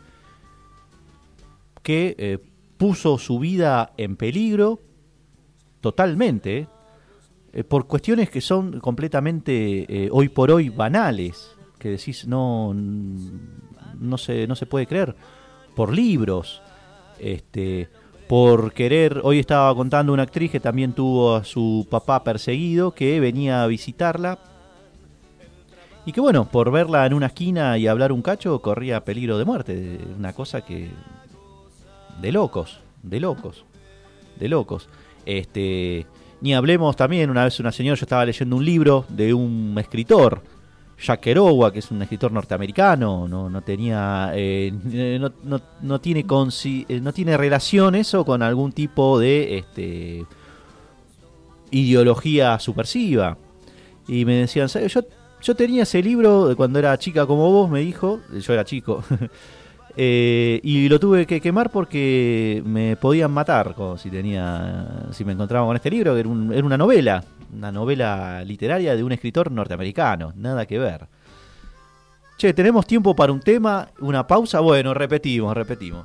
que eh, puso su vida en peligro totalmente eh, por cuestiones que son completamente eh, hoy por hoy banales, que decís no no se no se puede creer, por libros, este por querer. Hoy estaba contando una actriz que también tuvo a su papá perseguido, que venía a visitarla y que bueno, por verla en una esquina y hablar un cacho corría peligro de muerte. Una cosa que de locos, de locos, de locos. Este, ni hablemos también, una vez una señora, yo estaba leyendo un libro de un escritor, Jack Kerouac, que es un escritor norteamericano, no, no tenía, eh, no, no, no tiene consi, no tiene relación eso con algún tipo de este, ideología subversiva. Y me decían, ¿sabes? Yo, yo tenía ese libro cuando era chica como vos, me dijo, yo era chico, eh, y lo tuve que quemar porque me podían matar, como si tenía, si me encontraba con este libro, que era, un, era una novela. Una novela literaria de un escritor norteamericano, nada que ver. Che, ¿tenemos tiempo para un tema? ¿Una pausa? Bueno, repetimos, repetimos.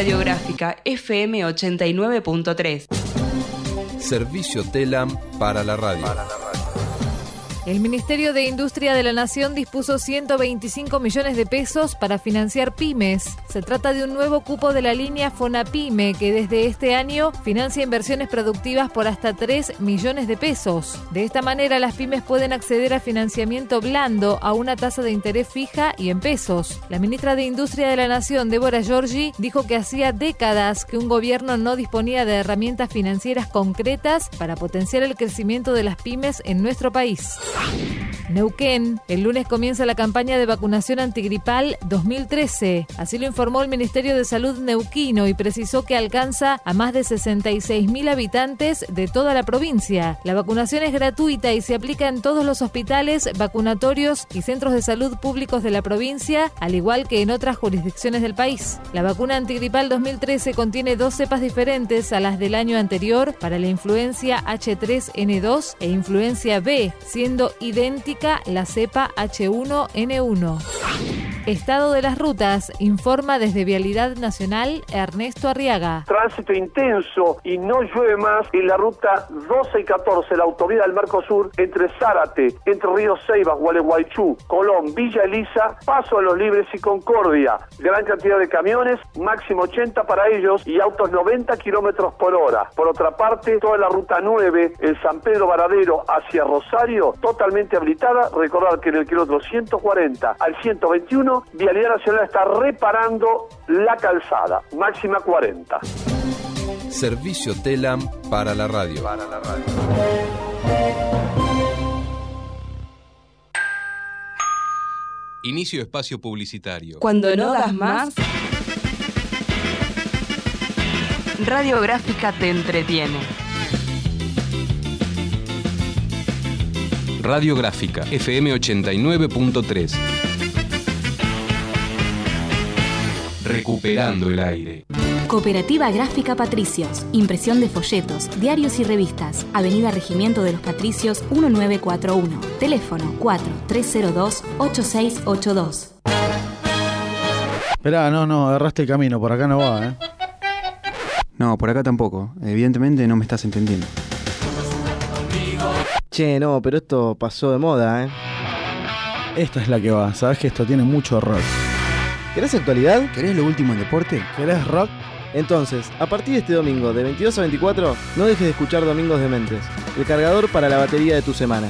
Radiográfica F M ochenta y nueve punto tres. Servicio TELAM para la radio. El Ministerio de Industria de la Nación dispuso ciento veinticinco millones de pesos para financiar pymes. Se trata de un nuevo cupo de la línea FONAPYME que desde este año financia inversiones productivas por hasta tres millones de pesos. De esta manera, las pymes pueden acceder a financiamiento blando a una tasa de interés fija y en pesos. La ministra de Industria de la Nación, Débora Giorgi, dijo que hacía décadas que un gobierno no disponía de herramientas financieras concretas para potenciar el crecimiento de las pymes en nuestro país. Neuquén, el lunes comienza la campaña de vacunación antigripal dos mil trece. Así lo informó el Ministerio de Salud neuquino y precisó que alcanza a más de sesenta y seis mil habitantes de toda la provincia. La vacunación es gratuita y se aplica en todos los hospitales, vacunatorios y centros de salud públicos de la provincia, al igual que en otras jurisdicciones del país. La vacuna antigripal dos mil trece contiene dos cepas diferentes a las del año anterior para la influencia H tres N dos e influencia B, siendo idéntica la cepa H uno N uno. Estado de las rutas, informa desde Vialidad Nacional Ernesto Arriaga. Tránsito intenso y no llueve más en la ruta doce y catorce, la autovía del Mercosur, entre Zárate, Entre Ríos Ceibas, Gualeguaychú, Colón, Villa Elisa, Paso a los Libres y Concordia. Gran cantidad de camiones, máximo ochenta para ellos y autos noventa kilómetros por hora. Por otra parte, toda la ruta nueve, el San Pedro Varadero hacia Rosario, totalmente habilitada. Recordar que en el kilómetro ciento cuarenta al ciento veintiuno, Vialidad Nacional está reparando la calzada, máxima cuarenta. Servicio TELAM para la radio. Para la radio. Inicio espacio publicitario. Cuando no das más, Radiográfica te entretiene. Radiográfica F M ochenta y nueve punto tres. Recuperando el aire. Cooperativa Gráfica Patricios. Impresión de folletos, diarios y revistas. Avenida Regimiento de los Patricios mil novecientos cuarenta y uno. Teléfono cuatro tres cero dos ocho seis ocho dos. Esperá, no, no, agarraste el camino, por acá no va, ¿eh? No, por acá tampoco. Evidentemente no me estás entendiendo. Che, no, pero esto pasó de moda, ¿eh? Esta es la que va, sabes que esto tiene mucho rock. ¿Querés actualidad? ¿Querés lo último en deporte? ¿Querés rock? Entonces, a partir de este domingo, de veintidós a veinticuatro, no dejes de escuchar Domingos Dementes, el cargador para la batería de tu semana.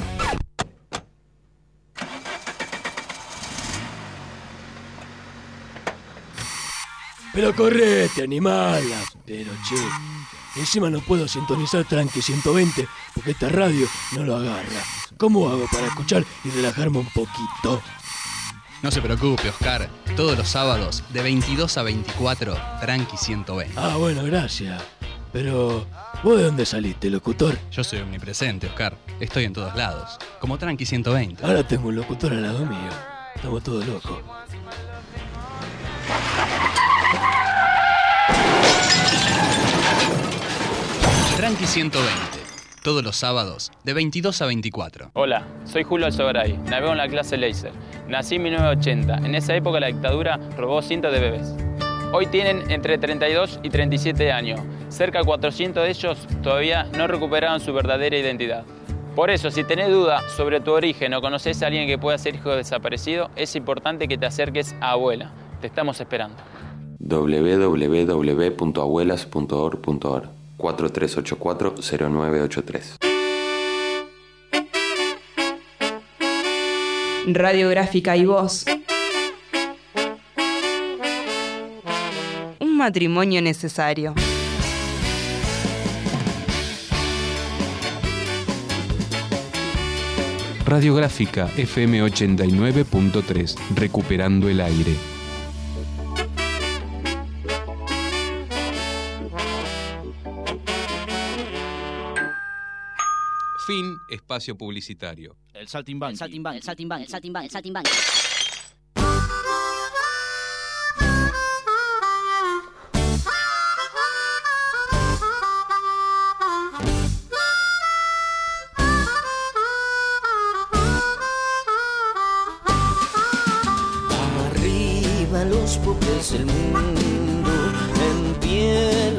Pero correte, animala. Pero che, encima no puedo sintonizar Tranqui ciento veinte porque esta radio no lo agarra. ¿Cómo hago para escuchar y relajarme un poquito? No se preocupe, Oscar. Todos los sábados, de veintidós a veinticuatro, Tranqui ciento veinte. Ah, bueno, gracias. Pero, ¿vos de dónde saliste, locutor? Yo soy omnipresente, Oscar. Estoy en todos lados. Como Tranqui ciento veinte. Ahora tengo un locutor al lado mío. Estamos todos locos. Tranqui ciento veinte. Todos los sábados, de veintidós a veinticuatro. Hola, soy Julio Alzogaray, navego en la clase Laser. Nací en mil novecientos ochenta. En esa época la dictadura robó cientos de bebés. Hoy tienen entre treinta y dos y treinta y siete años. Cerca de cuatrocientos de ellos todavía no recuperaron su verdadera identidad. Por eso, si tenés duda sobre tu origen o conoces a alguien que pueda ser hijo de desaparecido, es importante que te acerques a Abuela. Te estamos esperando. doble u doble u doble u punto abuelas punto org punto org cuatro tres ocho cuatro cero nueve ocho tres. Radiográfica y voz. Un matrimonio necesario. Radiográfica F M ochenta y nueve punto tres. Recuperando el aire. Fin espacio publicitario. El saltimbanqui. El saltimbanqui, el saltimbanqui, el saltimbanqui, el saltimbanqui. Arriba los popes del mundo, en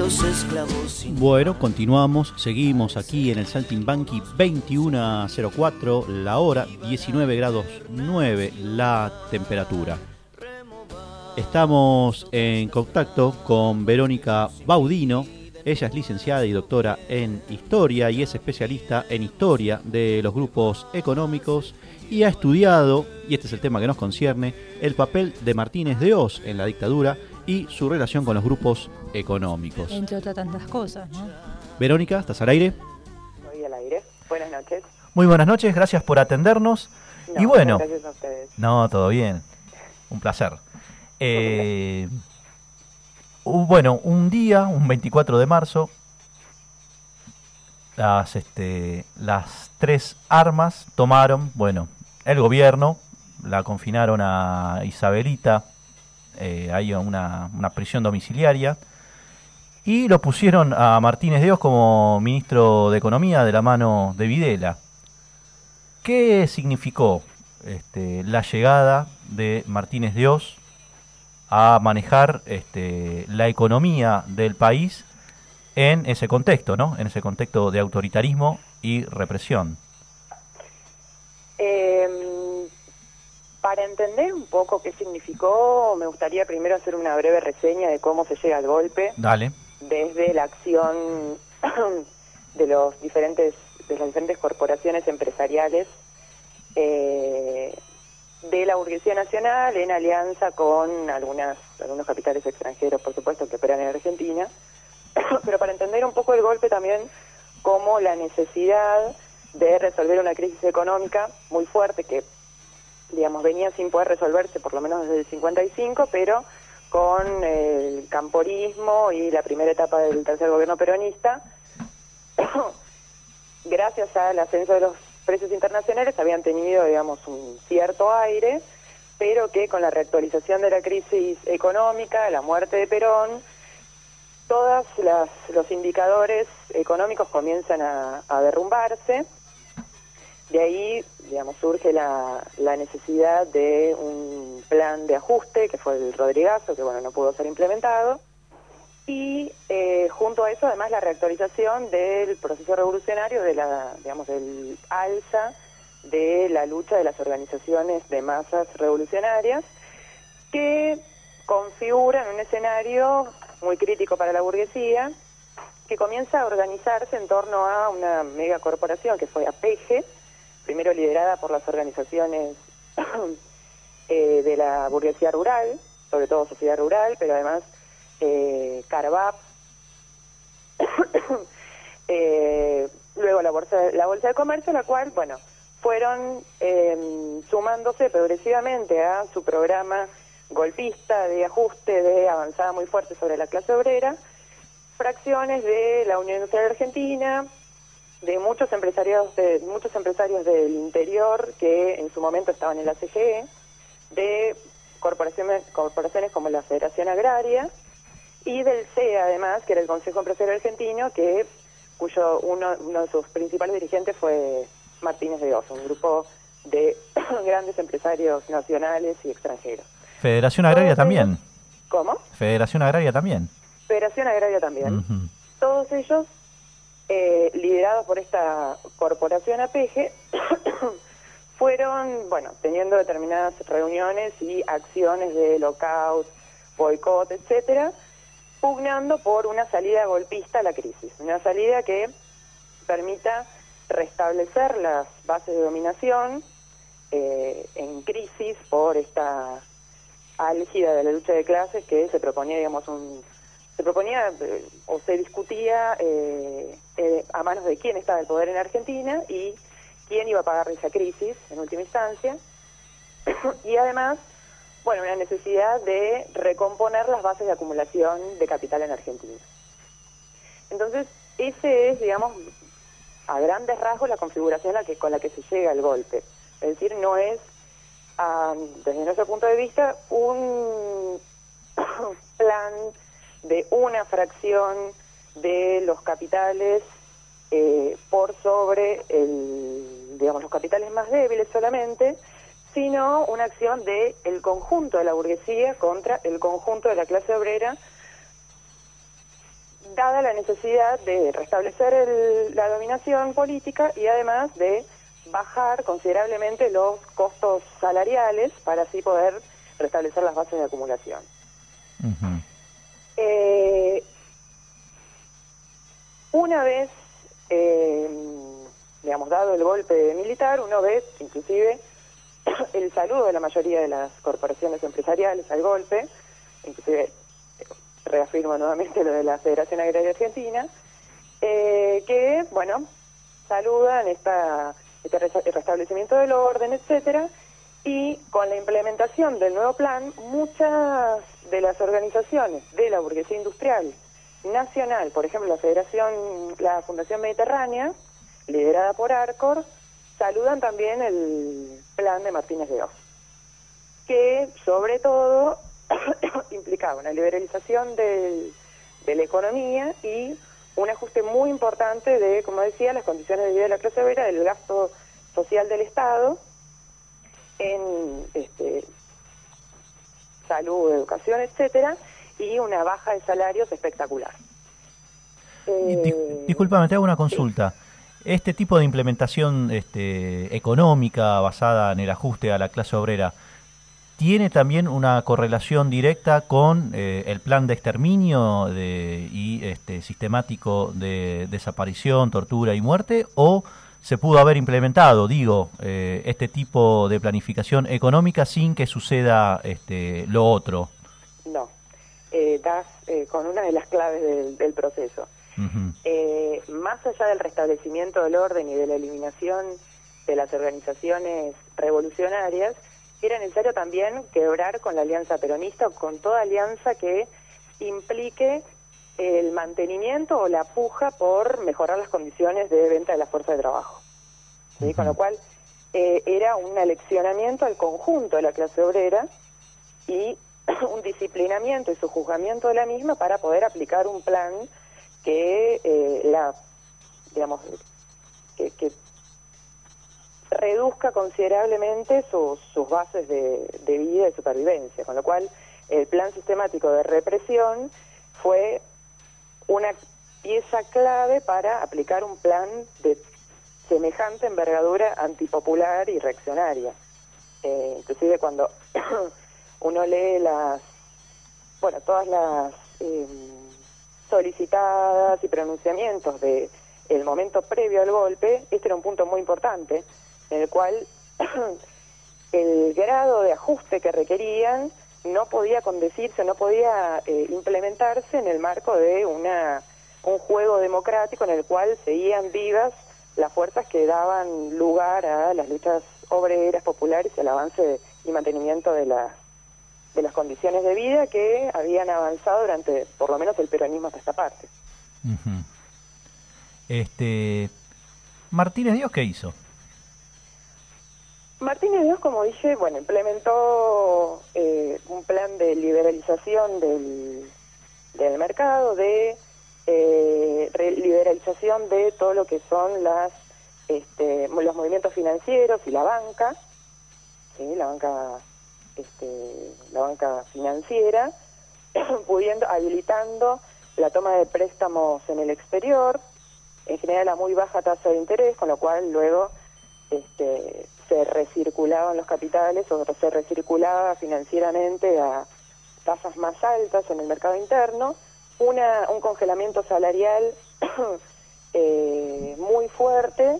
los esclavos sin Bueno, continuamos, seguimos aquí en el Saltimbanqui, veintiuno cero cuatro la hora, diecinueve grados nueve la temperatura. Estamos en contacto con Verónica Baudino. Ella es licenciada y doctora en Historia y es especialista en Historia de los grupos económicos y ha estudiado, y este es el tema que nos concierne, el papel de Martínez de Hoz en la dictadura y su relación con los grupos económicos. Entre otras tantas cosas, ¿no? Verónica, ¿estás al aire? Estoy al aire. Buenas noches. Muy buenas noches, gracias por atendernos. No, y bueno, gracias a ustedes. No, todo bien, un placer. Eh, uh, bueno, un día, un veinticuatro de marzo, las, este, las tres armas tomaron, bueno, el gobierno, la confinaron a Isabelita, eh, ahí a una, una prisión domiciliaria, y lo pusieron a Martínez de Hoz como ministro de Economía de la mano de Videla. ¿Qué significó este, la llegada de Martínez de Hoz a manejar este, la economía del país en ese contexto, ¿no? En ese contexto de autoritarismo y represión? Eh, para entender un poco qué significó, me gustaría primero hacer una breve reseña de cómo se llega al golpe. Dale. Desde la acción de los diferentes de las diferentes corporaciones empresariales eh, de la burguesía nacional en alianza con algunas algunos capitales extranjeros, por supuesto, que operan en Argentina, pero para entender un poco el golpe también como la necesidad de resolver una crisis económica muy fuerte que, digamos, venía sin poder resolverse por lo menos desde el cincuenta y cinco, pero con el camporismo y la primera etapa del tercer gobierno peronista, gracias al ascenso de los precios internacionales habían tenido, digamos, un cierto aire, pero que con la reactualización de la crisis económica, la muerte de Perón, todos los indicadores económicos comienzan a, a derrumbarse. De ahí, digamos, surge la, la necesidad de un plan de ajuste, que fue el Rodrigazo, que bueno, no pudo ser implementado. Y eh, junto a eso, además, la reactualización del proceso revolucionario, de la, digamos, del alza de la lucha de las organizaciones de masas revolucionarias, que configuran un escenario muy crítico para la burguesía, que comienza a organizarse en torno a una megacorporación que fue A P G, primero liderada por las organizaciones eh, de la burguesía rural, sobre todo sociedad rural, pero además eh, Carvap, eh, luego la bolsa, la bolsa de comercio, la cual, bueno, fueron eh, sumándose progresivamente a su programa golpista de ajuste, de avanzada muy fuerte sobre la clase obrera, fracciones de la Unión Industrial Argentina, de muchos empresarios de muchos empresarios del interior que en su momento estaban en la C G E, de corporaciones corporaciones como la Federación Agraria y del C E A, además, que era el Consejo Empresario Argentino, que cuyo uno, uno de sus principales dirigentes fue Martínez de Hoz, un grupo de grandes empresarios nacionales y extranjeros. Federación Agraria también. ¿Cómo? Federación Agraria también. Federación Agraria también. Uh-huh. Todos ellos Eh, liderados por esta corporación A P G, fueron, bueno, teniendo determinadas reuniones y acciones de lockout, boicot, etcétera, pugnando por una salida golpista a la crisis, una salida que permita restablecer las bases de dominación eh, en crisis por esta álgida de la lucha de clases que se proponía, digamos, un se proponía eh, o se discutía eh, eh, a manos de quién estaba el poder en Argentina y quién iba a pagar esa crisis en última instancia. Y además, bueno, una necesidad de recomponer las bases de acumulación de capital en Argentina. Entonces, ese es, digamos, a grandes rasgos la configuración la que, con la que se llega al golpe. Es decir, no es, uh, desde nuestro punto de vista, un plan de una fracción de los capitales eh, por sobre el, digamos, los capitales más débiles solamente, sino una acción de el conjunto de la burguesía contra el conjunto de la clase obrera, dada la necesidad de restablecer el, la dominación política y además de bajar considerablemente los costos salariales para así poder restablecer las bases de acumulación. Uh-huh. eh, una vez, eh, digamos, dado el golpe militar, uno ve inclusive el saludo de la mayoría de las corporaciones empresariales al golpe, inclusive reafirmo nuevamente lo de la Federación Agraria Argentina, eh, que, bueno, saludan esta, este restablecimiento del orden, etcétera, y con la implementación del nuevo plan, muchas de las organizaciones de la burguesía industrial nacional, por ejemplo, la Federación, la Fundación Mediterránea, liderada por Arcor, saludan también el plan de Martínez de Oz, que sobre todo implicaba una liberalización del, de la economía y un ajuste muy importante de, como decía, las condiciones de vida de la clase obrera, del gasto social del Estado en este, salud, educación, etcétera, y una baja de salarios espectacular. Eh, Dis- discúlpame, te hago una consulta. Sí. Este tipo de implementación este, económica basada en el ajuste a la clase obrera, ¿tiene también una correlación directa con eh, el plan de exterminio de, y este, sistemático de desaparición, tortura y muerte? ¿O se pudo haber implementado, digo, eh, este tipo de planificación económica sin que suceda este, lo otro? No, eh, das eh, con una de las claves del, del proceso. Uh-huh. Eh, más allá del restablecimiento del orden y de la eliminación de las organizaciones revolucionarias, era necesario también quebrar con la alianza peronista o con toda alianza que implique el mantenimiento o la puja por mejorar las condiciones de venta de la fuerza de trabajo. ¿Sí? Uh-huh. Con lo cual eh, era un aleccionamiento al conjunto de la clase obrera y un disciplinamiento y sujuzgamiento de la misma para poder aplicar un plan que eh, la digamos que, que reduzca considerablemente sus, sus bases de, de vida y supervivencia, con lo cual el plan sistemático de represión fue una pieza clave para aplicar un plan de semejante envergadura antipopular y reaccionaria. Eh, inclusive cuando uno lee las, bueno, todas las eh, solicitadas y pronunciamientos de el momento previo al golpe, este era un punto muy importante, en el cual el grado de ajuste que requerían no podía condecirse, no podía eh, implementarse en el marco de una un juego democrático en el cual seguían vivas las fuerzas que daban lugar a las luchas obreras populares y al avance y mantenimiento de las de las condiciones de vida que habían avanzado durante, por lo menos, el peronismo hasta esta parte. Uh-huh. Este, Martínez Dios, ¿qué hizo? Martínez Dios, como dije, bueno, implementó eh, un plan de liberalización del, del mercado, de eh, liberalización de todo lo que son las este, los movimientos financieros y la banca, ¿sí? la banca este, la banca financiera, pudiendo habilitando la toma de préstamos en el exterior, en general a muy baja tasa de interés, con lo cual luego este, se recirculaban los capitales o se recirculaba financieramente a tasas más altas en el mercado interno, una un congelamiento salarial eh, muy fuerte.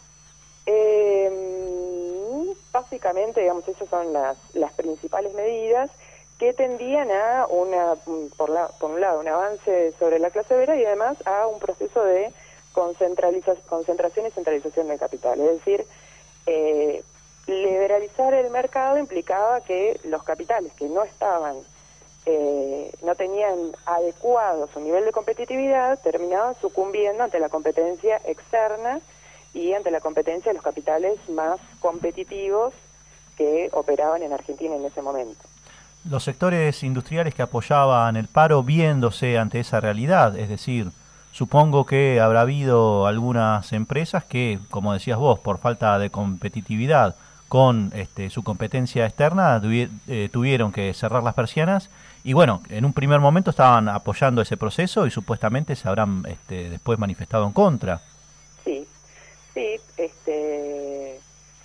Eh, básicamente, digamos, esas son las, las principales medidas que tendían a, una por, la, por un lado, un avance sobre la clase obrera y además a un proceso de concentración y centralización del capital. Es decir, eh, liberalizar el mercado implicaba que los capitales que no estaban, eh, no tenían adecuado su nivel de competitividad, terminaban sucumbiendo ante la competencia externa y ante la competencia de los capitales más competitivos que operaban en Argentina en ese momento. Los sectores industriales que apoyaban el paro viéndose ante esa realidad, es decir, supongo que habrá habido algunas empresas que, como decías vos, por falta de competitividad, con este, su competencia externa tuvi- eh, tuvieron que cerrar las persianas y bueno, en un primer momento estaban apoyando ese proceso y supuestamente se habrán este, después manifestado en contra. Sí, sí, este,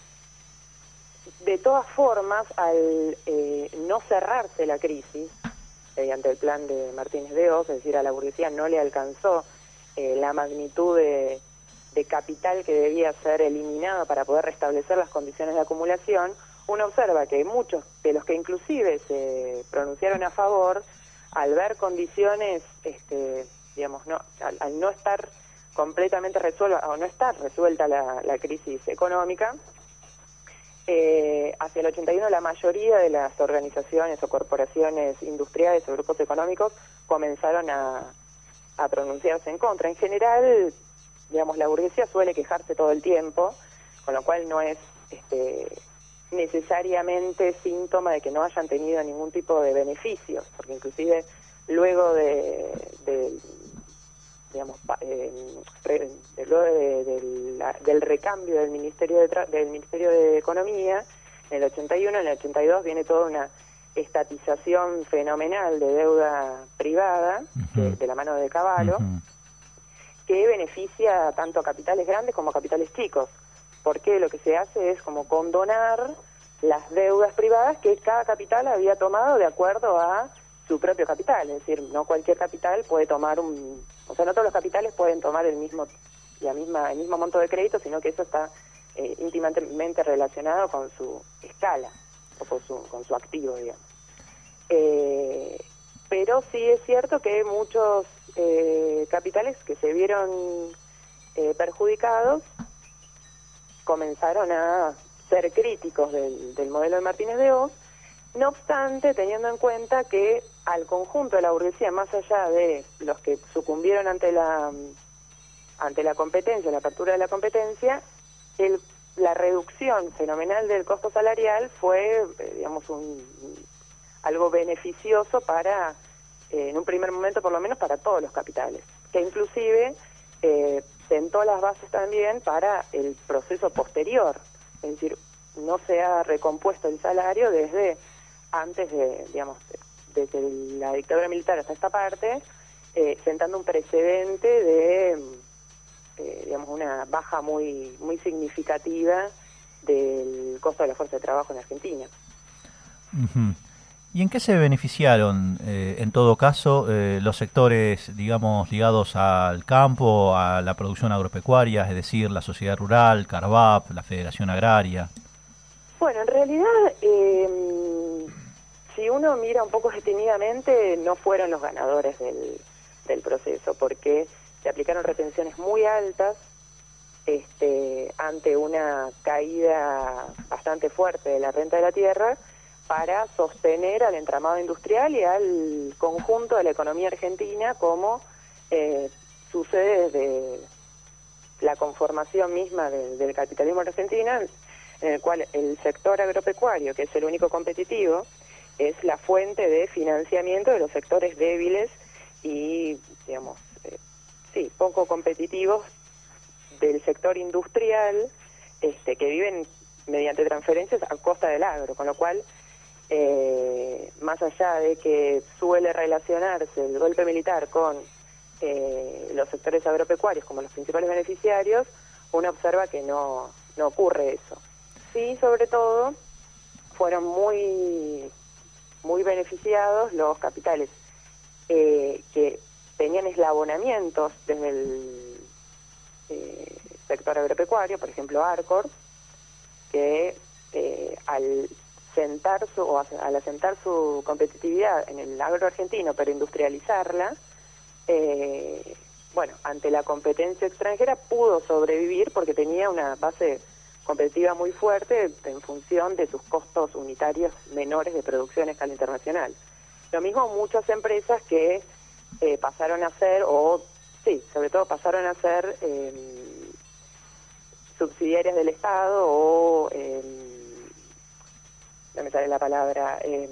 de todas formas, al eh, no cerrarse la crisis, mediante el plan de Martínez de Hoz, es decir, a la burguesía no le alcanzó eh, la magnitud de, de capital que debía ser eliminado para poder restablecer las condiciones de acumulación, uno observa que muchos de los que inclusive se pronunciaron a favor, al ver condiciones, este, digamos, no, al, al no estar completamente resuelta o no estar resuelta la, la crisis económica, eh, hacia el ochenta y uno la mayoría de las organizaciones o corporaciones industriales o grupos económicos comenzaron a, a pronunciarse en contra. En general, digamos, la burguesía suele quejarse todo el tiempo, con lo cual no es este, necesariamente síntoma de que no hayan tenido ningún tipo de beneficios, porque inclusive luego de, de digamos, eh, re, de, luego de, de la, del recambio del Ministerio de Tra del Ministerio de Economía, en el ochenta y uno, en el ochenta y dos viene toda una estatización fenomenal de deuda privada, uh-huh. de, de la mano de Cavallo, uh-huh. que beneficia tanto a capitales grandes como a capitales chicos, porque lo que se hace es como condonar las deudas privadas que cada capital había tomado de acuerdo a su propio capital, es decir, no cualquier capital puede tomar un, o sea, no todos los capitales pueden tomar el mismo, la misma, el mismo monto de crédito, sino que eso está eh, íntimamente relacionado con su escala o con su, con su activo, digamos. Eh, pero sí es cierto que muchos eh, capitales que se vieron eh, perjudicados comenzaron a ser críticos del, del modelo de Martínez de Hoz, no obstante, teniendo en cuenta que al conjunto de la burguesía, más allá de los que sucumbieron ante la ante la competencia, la apertura de la competencia, el, la reducción fenomenal del costo salarial fue, eh, digamos, un, algo beneficioso para, eh, en un primer momento por lo menos, para todos los capitales, que inclusive eh, sentó las bases también para el proceso posterior, es decir, no se ha recompuesto el salario desde antes de, digamos, desde la dictadura militar hasta esta parte, eh, sentando un precedente de, eh, digamos, una baja muy muy significativa del costo de la fuerza de trabajo en Argentina. Uh-huh. ¿Y en qué se beneficiaron, eh, en todo caso, eh, los sectores, digamos, ligados al campo, a la producción agropecuaria, es decir, la sociedad rural, Carvap, la Federación Agraria? Bueno, en realidad, eh, si uno mira un poco detenidamente, no fueron los ganadores del, del proceso, porque se aplicaron retenciones muy altas este, ante una caída bastante fuerte de la renta de la tierra para sostener al entramado industrial y al conjunto de la economía argentina, como eh, sucede desde la conformación misma de, del capitalismo argentino, en el cual el sector agropecuario, que es el único competitivo, es la fuente de financiamiento de los sectores débiles y, digamos, eh, sí, poco competitivos del sector industrial, este, que viven mediante transferencias a costa del agro, con lo cual, eh, más allá de que suele relacionarse el golpe militar con eh, los sectores agropecuarios como los principales beneficiarios, uno observa que no, no ocurre eso. Sí, sobre todo, fueron muy, muy beneficiados los capitales eh, que tenían eslabonamientos desde el eh, sector agropecuario, por ejemplo Arcor, que eh, al sentar su o al asentar su competitividad en el agro argentino, pero industrializarla, eh, bueno, ante la competencia extranjera pudo sobrevivir porque tenía una base competitiva muy fuerte en función de sus costos unitarios menores de producción a escala internacional. Lo mismo muchas empresas que eh, pasaron a ser, o sí, sobre todo pasaron a ser eh, subsidiarias del Estado o, eh, no me sale la palabra, eh,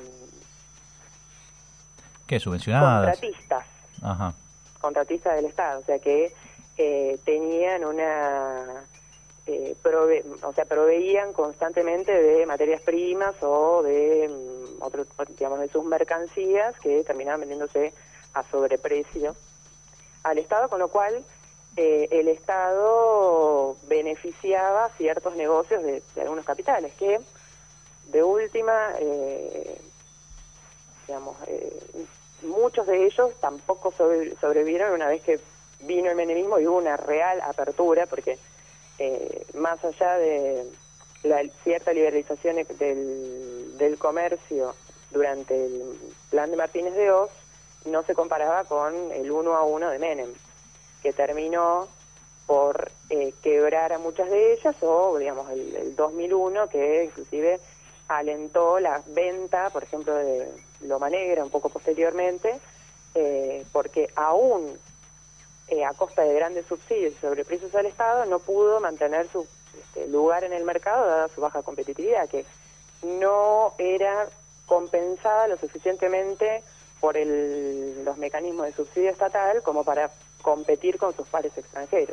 ¿qué? Subvencionadas. Contratistas. Ajá. Contratistas del Estado, o sea que eh, tenían una eh, prove o sea, proveían constantemente de materias primas o de um, otro, digamos, de sus mercancías que terminaban vendiéndose a sobreprecio al Estado, con lo cual eh, el Estado beneficiaba ciertos negocios de, de algunos capitales que de última, eh, digamos, eh, muchos de ellos tampoco sobre, sobrevivieron una vez que vino el menemismo y hubo una real apertura, porque eh, más allá de la cierta liberalización del, del comercio durante el plan de Martínez de Oz, no se comparaba con el uno a uno de Menem, que terminó por eh, quebrar a muchas de ellas, o digamos el, el dos mil uno, que inclusive alentó la venta, por ejemplo, de Loma Negra un poco posteriormente, eh, porque aún eh, a costa de grandes subsidios y sobreprecios al Estado no pudo mantener su este, lugar en el mercado dada su baja competitividad, que no era compensada lo suficientemente por el, los mecanismos de subsidio estatal como para competir con sus pares extranjeros.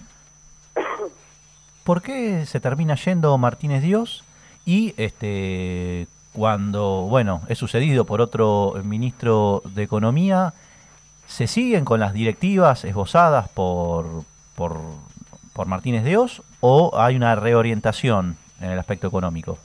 ¿Por qué se termina yendo Martínez de Oz? Y este, cuando, bueno, es sucedido por otro ministro de Economía, ¿se siguen con las directivas esbozadas por, por, por Martínez de Oz o hay una reorientación en el aspecto económico?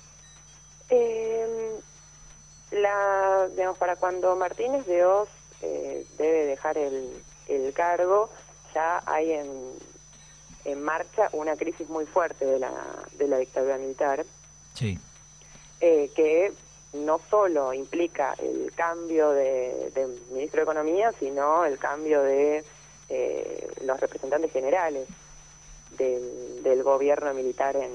Eh, la, digamos, para cuando Martínez de Oz eh, debe dejar el, el cargo, ya hay en, en marcha una crisis muy fuerte de la, de la dictadura militar. Sí. Eh, que no solo implica el cambio de, de ministro de Economía, sino el cambio de eh, los representantes generales del, del gobierno militar en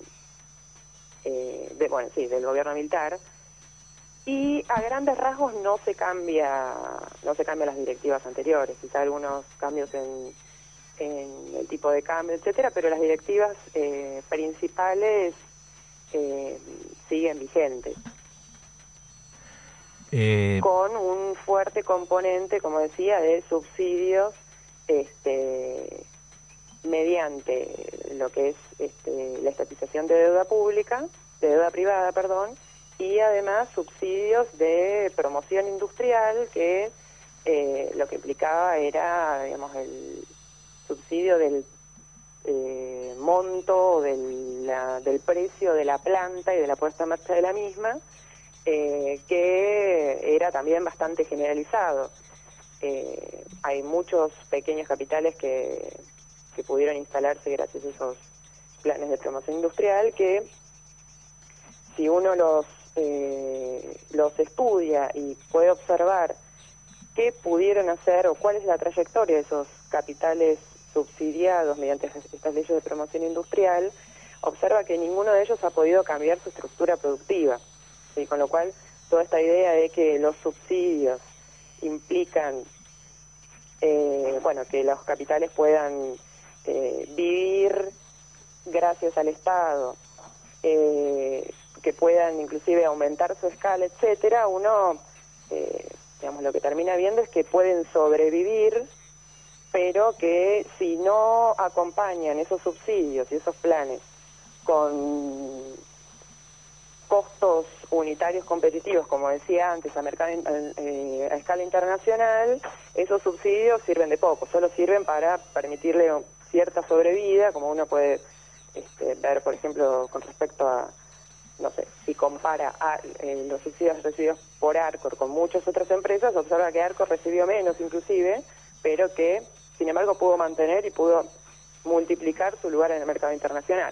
eh, de, bueno sí del gobierno militar, y a grandes rasgos no se cambia no se cambian las directivas anteriores, quizá algunos cambios en, en el tipo de cambio, etcétera, pero las directivas eh, principales Eh, siguen vigentes, eh... con un fuerte componente, como decía, de subsidios este, mediante lo que es este, la estatización de deuda pública, de deuda privada, perdón, y además subsidios de promoción industrial que eh, lo que implicaba era, digamos, el subsidio del Eh, monto del, la, del precio de la planta y de la puesta en marcha de la misma, eh, que era también bastante generalizado. Eh, hay muchos pequeños capitales que, que pudieron instalarse gracias a esos planes de promoción industrial que, si uno los, eh, los estudia y puede observar qué pudieron hacer o cuál es la trayectoria de esos capitales subsidiados mediante estas leyes de promoción industrial, observa que ninguno de ellos ha podido cambiar su estructura productiva, ¿sí? Con lo cual toda esta idea de que los subsidios implican eh, bueno, que los capitales puedan eh, vivir gracias al Estado, eh, que puedan inclusive aumentar su escala, etcétera, uno eh, digamos, lo que termina viendo es que pueden sobrevivir, pero que si no acompañan esos subsidios y esos planes con costos unitarios competitivos, como decía antes, a, mercado, eh, a escala internacional, esos subsidios sirven de poco, solo sirven para permitirle cierta sobrevida, como uno puede este, ver, por ejemplo, con respecto a, no sé, si compara a, eh, los subsidios recibidos por Arcor con muchas otras empresas, observa que Arcor recibió menos inclusive, pero que sin embargo pudo mantener y pudo multiplicar su lugar en el mercado internacional.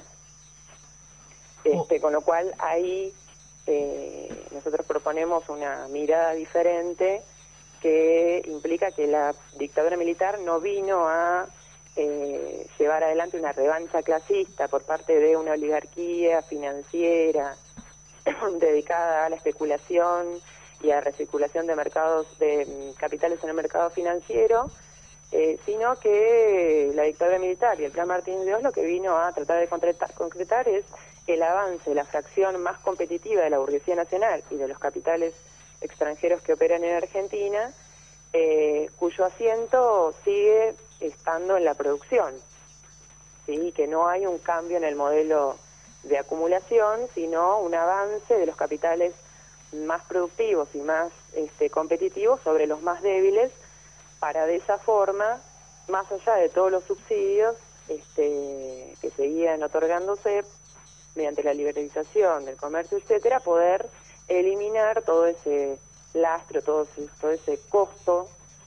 Este, con lo cual ahí eh, nosotros proponemos una mirada diferente que implica que la dictadura militar no vino a eh, llevar adelante una revancha clasista por parte de una oligarquía financiera dedicada a la especulación y a recirculación de mercados de capitales en el mercado financiero, Eh, sino que la dictadura militar y el plan Martínez de Oz lo que vino a tratar de concretar, concretar es el avance de la fracción más competitiva de la burguesía nacional y de los capitales extranjeros que operan en Argentina, eh, cuyo asiento sigue estando en la producción. ¿sí? Que no hay un cambio en el modelo de acumulación, sino un avance de los capitales más productivos y más este, competitivos sobre los más débiles, para de esa forma, más allá de todos los subsidios este, que seguían otorgándose mediante la liberalización del comercio, etcétera, poder eliminar todo ese lastre, todo ese, todo ese costo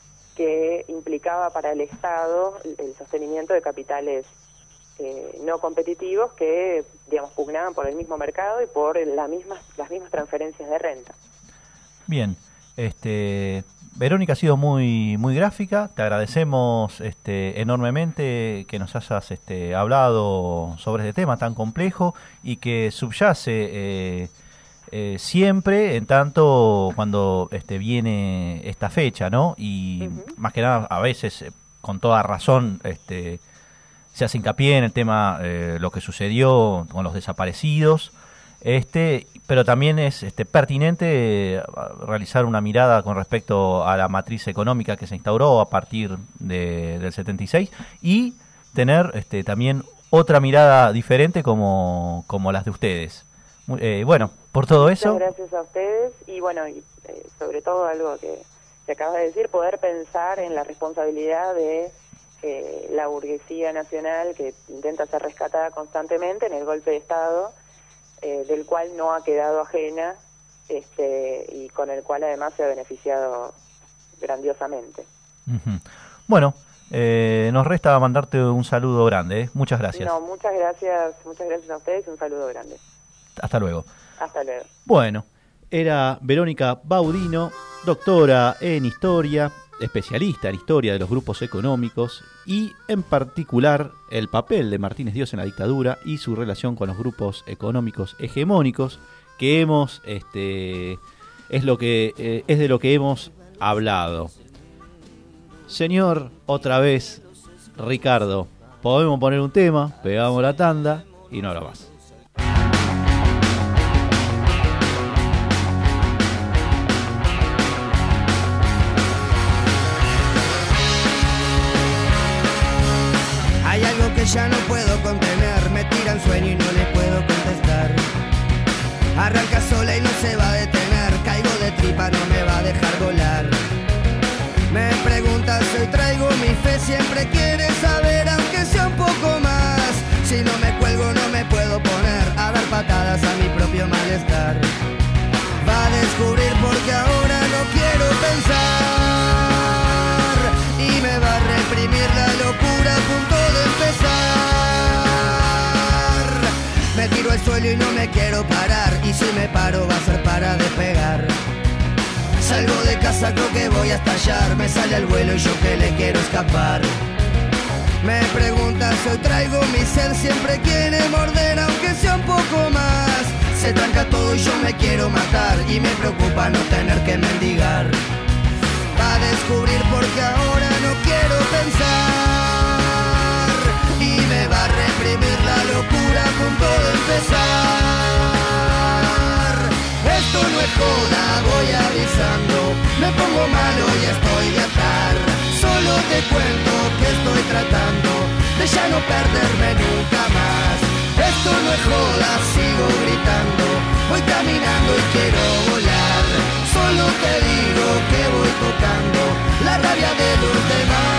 que implicaba para el Estado el sostenimiento de capitales eh, no competitivos que, digamos, pugnaban por el mismo mercado y por la misma, las mismas transferencias de renta. Bien, este, Verónica, ha sido muy muy gráfica. Te agradecemos este, enormemente que nos hayas este, hablado sobre este tema tan complejo y que subyace eh, eh, siempre, en tanto cuando este, viene esta fecha, ¿no? Y uh-huh. más que nada, a veces, eh, con toda razón, este, se hace hincapié en el tema, eh, lo que sucedió con los desaparecidos. Este, pero también es este, pertinente realizar una mirada con respecto a la matriz económica que se instauró a partir de, del setenta y seis y tener este, también otra mirada diferente como, como las de ustedes. Eh, bueno, por todo eso... Muchas gracias a ustedes y bueno, y, eh, sobre todo algo que se acaba de decir, poder pensar en la responsabilidad de eh, la burguesía nacional que intenta ser rescatada constantemente en el golpe de Estado, Eh, del cual no ha quedado ajena este, y con el cual además se ha beneficiado grandiosamente. Uh-huh. Bueno, eh, nos resta mandarte un saludo grande, ¿eh? Muchas gracias. No, muchas gracias, muchas gracias a ustedes y un saludo grande. Hasta luego. Hasta luego. Bueno, era Verónica Baudino, doctora en historia, especialista en historia de los grupos económicos y en particular el papel de Martínez Dios en la dictadura y su relación con los grupos económicos hegemónicos, que hemos este es lo que eh, es de lo que hemos hablado. Señor, otra vez Ricardo, podemos poner un tema, pegamos la tanda y no habla más. Hay algo que ya no puedo contener, me tiran sueño y no le puedo contestar. Arranca sola y no se va a detener, caigo de tripa, no me va a dejar volar. Me preguntas, hoy traigo mi fe, siempre quiere saber, aunque sea un poco más. Si no me cuelgo no me puedo poner a dar patadas a mi propio malestar. Va a descubrir porque ahora no quiero pensar y me va a reprimir la locura a punto de empezar. Me tiro al suelo y no me quiero parar, y si me paro va a ser para despegar. Salgo de casa, creo que voy a estallar, me sale al vuelo y yo que le quiero escapar. Me preguntas, hoy traigo mi ser, siempre quiere morder aunque sea un poco más. Se tranca todo y yo me quiero matar, y me preocupa no tener que mendigar. Va a descubrir porque ahora no quiero pensar y me va a reprimir la locura a punto de empezar. Esto no es joda, voy avisando, me pongo malo y estoy de atar. Solo te cuento que estoy tratando de ya no perderme nunca más. Esto no es joda, sigo gritando, voy caminando y quiero volar. Solo te digo que voy tocando la rabia de los demás.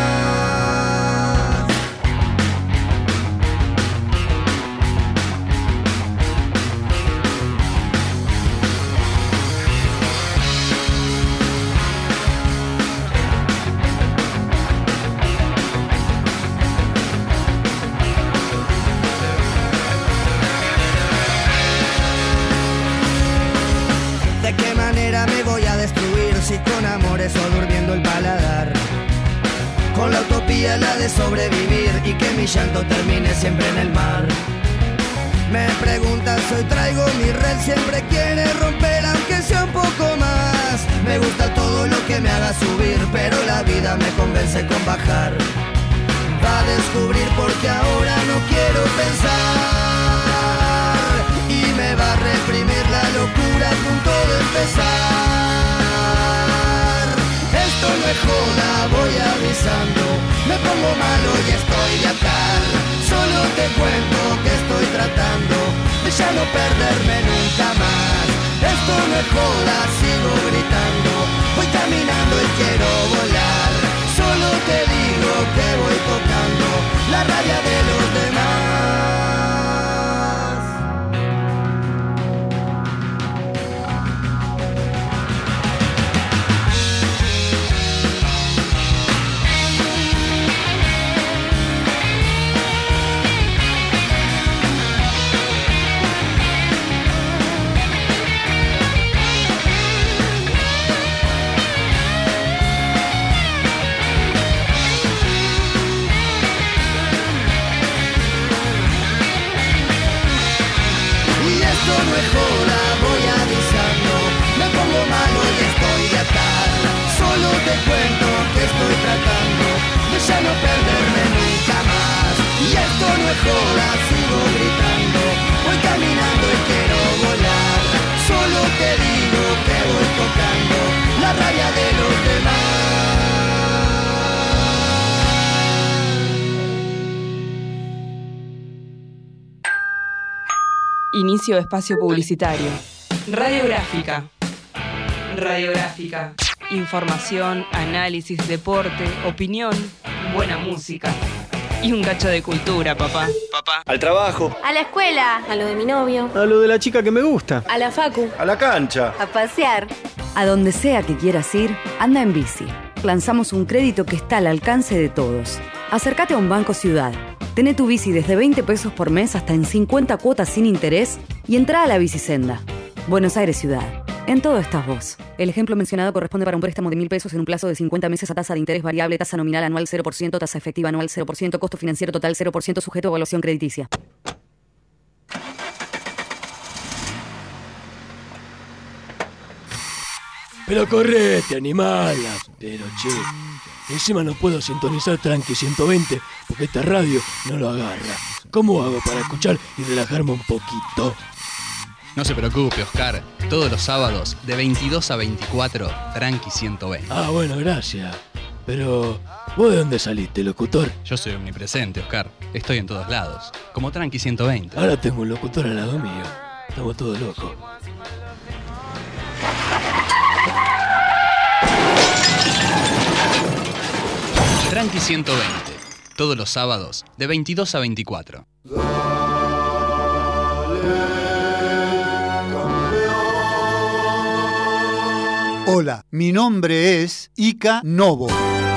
¿De qué manera me voy a destruir si con amores o durmiendo el paladar? Con la utopía la de sobrevivir y que mi llanto termine siempre en el mar. Me preguntas, hoy traigo mi red, siempre quiere romper aunque sea un poco más. Me gusta todo lo que me haga subir, pero la vida me convence con bajar. Va a descubrir porque ahora no quiero pensar y me va a reprimir la locura a punto de empezar. Esto no es joda, voy avisando, me pongo malo y estoy de atar. te cuento que estoy tratando de ya no perderme nunca más. Esto no es joda, sigo gritando, voy caminando y quiero volar. Solo te digo que voy tocando la rabia de los demás. Voy avisando, me pongo malo y estoy de atar. Solo te cuento que estoy tratando de ya no perderme nunca más. Y esto no es joda, sigo gritando, voy caminando y quiero volar. Solo te digo que voy tocando la rabia de los demás. Inicio de espacio publicitario. Radiográfica. Radiográfica. Información, análisis, deporte, opinión, buena música. Y un cacho de cultura, papá. Papá. Al trabajo. A la escuela. A lo de mi novio. A lo de la chica que me gusta. A la facu. A la cancha. A pasear. A donde sea que quieras ir, anda en bici. Lanzamos un crédito que está al alcance de todos. Acércate a un Banco Ciudad. Tené tu bici desde veinte pesos por mes hasta en cincuenta cuotas sin interés y entrá a la Bicisenda. Buenos Aires Ciudad. En todo estás vos. El ejemplo mencionado corresponde para un préstamo de mil pesos en un plazo de cincuenta meses a tasa de interés variable, tasa nominal anual cero por ciento, tasa efectiva anual cero por ciento, costo financiero total cero por ciento, sujeto a evaluación crediticia. Pero correte, animala. Pero che, encima no puedo sintonizar Tranqui ciento veinte porque esta radio no lo agarra. ¿Cómo hago para escuchar y relajarme un poquito? No se preocupe, Oscar. Todos los sábados, de veintidós a veinticuatro, Tranqui ciento veinte. Ah, bueno, gracias. Pero, ¿vos de dónde saliste, locutor? Yo soy omnipresente, Oscar. Estoy en todos lados. Como Tranqui ciento veinte. Ahora tengo un locutor al lado mío. Estamos todos locos. Tranqui ciento veinte. Todos los sábados, de veintidós a veinticuatro. Hola, mi nombre es Ica Novo.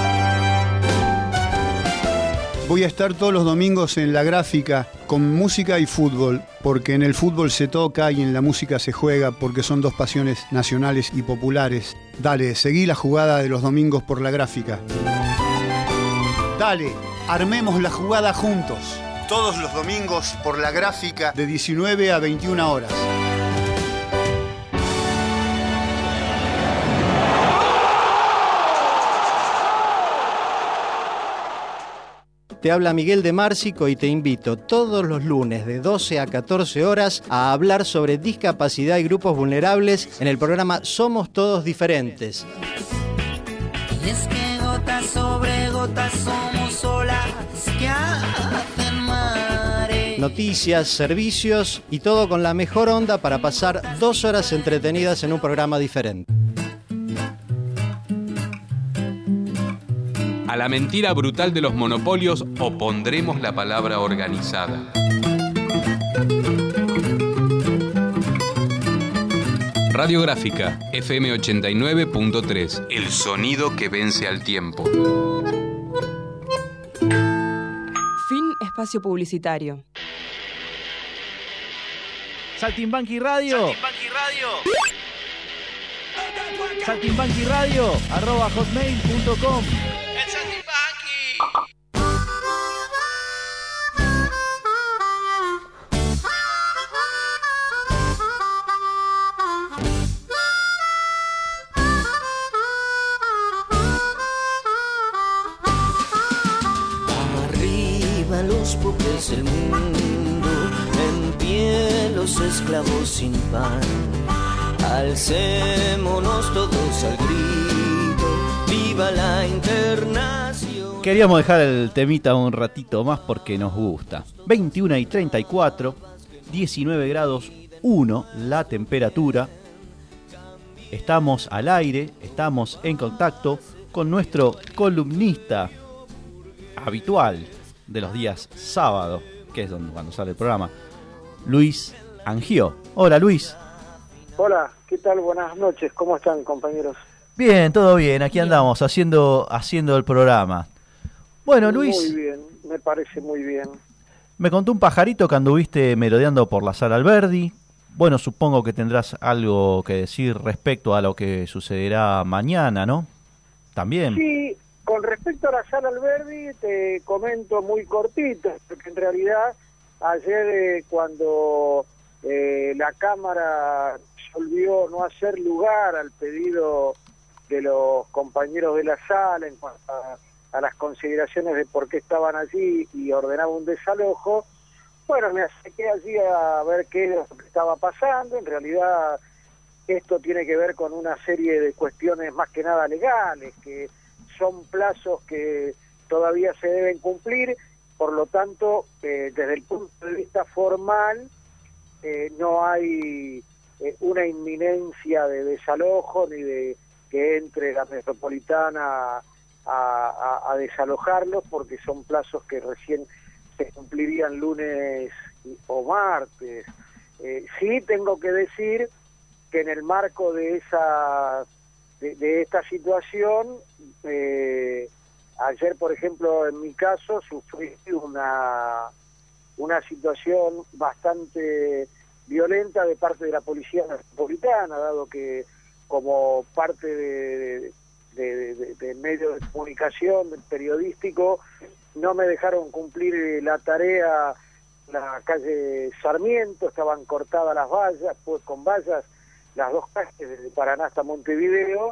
Voy a estar todos los domingos en La Gráfica con música y fútbol, porque en el fútbol se toca y en la música se juega, porque son dos pasiones nacionales y populares. Dale, seguí la jugada de los domingos por La Gráfica. Dale, armemos la jugada juntos. Todos los domingos por La Gráfica de diecinueve a veintiuna horas. Te habla Miguel de Márcico y te invito todos los lunes de doce a catorce horas a hablar sobre discapacidad y grupos vulnerables en el programa Somos Todos Diferentes. Y es que gotas sobre gotas somos olas que hacen mares. Noticias, servicios y todo con la mejor onda para pasar dos horas entretenidas en un programa diferente. A la mentira brutal de los monopolios opondremos la palabra organizada. Radiográfica, F M ochenta y nueve punto tres. El sonido que vence al tiempo. Fin espacio publicitario. Saltimbanqui Radio. Saltimbanqui Radio. Saltimbanqui Radio, arroba hotmail punto com. El Saltimbanqui. Arriba los pobres del mundo, en pie los esclavos sin pan. Alcémonos todos al grito, viva la internación. Queríamos dejar el temita un ratito más porque nos gusta. veintiuna y treinta y cuatro, diecinueve grados uno la temperatura. Estamos al aire, estamos en contacto con nuestro columnista habitual de los días sábados, que es donde, cuando sale el programa, Luis Angió. Hola, Luis. Hola, ¿qué tal? Buenas noches, ¿cómo están, compañeros? Bien, todo bien, aquí andamos haciendo, haciendo el programa. Bueno, Luis. Muy bien, me parece muy bien. Me contó un pajarito que anduviste merodeando por la Sala Alberdi. Bueno, supongo que tendrás algo que decir respecto a lo que sucederá mañana, ¿no? También. Sí, con respecto a la Sala Alberdi, te comento muy cortito, porque en realidad ayer eh, cuando eh, la Cámara resolvió no hacer lugar al pedido de los compañeros de la sala en cuanto a a las consideraciones de por qué estaban allí y ordenaba un desalojo, bueno, me acerqué allí a ver qué era lo que estaba pasando. En realidad esto tiene que ver con una serie de cuestiones más que nada legales, que son plazos que todavía se deben cumplir, por lo tanto, eh, desde el punto de vista formal, eh, no hay eh, una inminencia de desalojo ni de que entre la metropolitana A, a, a desalojarlos, porque son plazos que recién se cumplirían lunes o martes. Eh, sí tengo que decir que en el marco de esa de, de esta situación, eh, ayer, por ejemplo, en mi caso, sufrí una, una situación bastante violenta de parte de la Policía Metropolitana, dado que como parte de, de de, de, de medio de comunicación, de periodístico, no me dejaron cumplir la tarea en la calle Sarmiento, estaban cortadas las vallas, pues con vallas, las dos calles desde Paraná hasta Montevideo,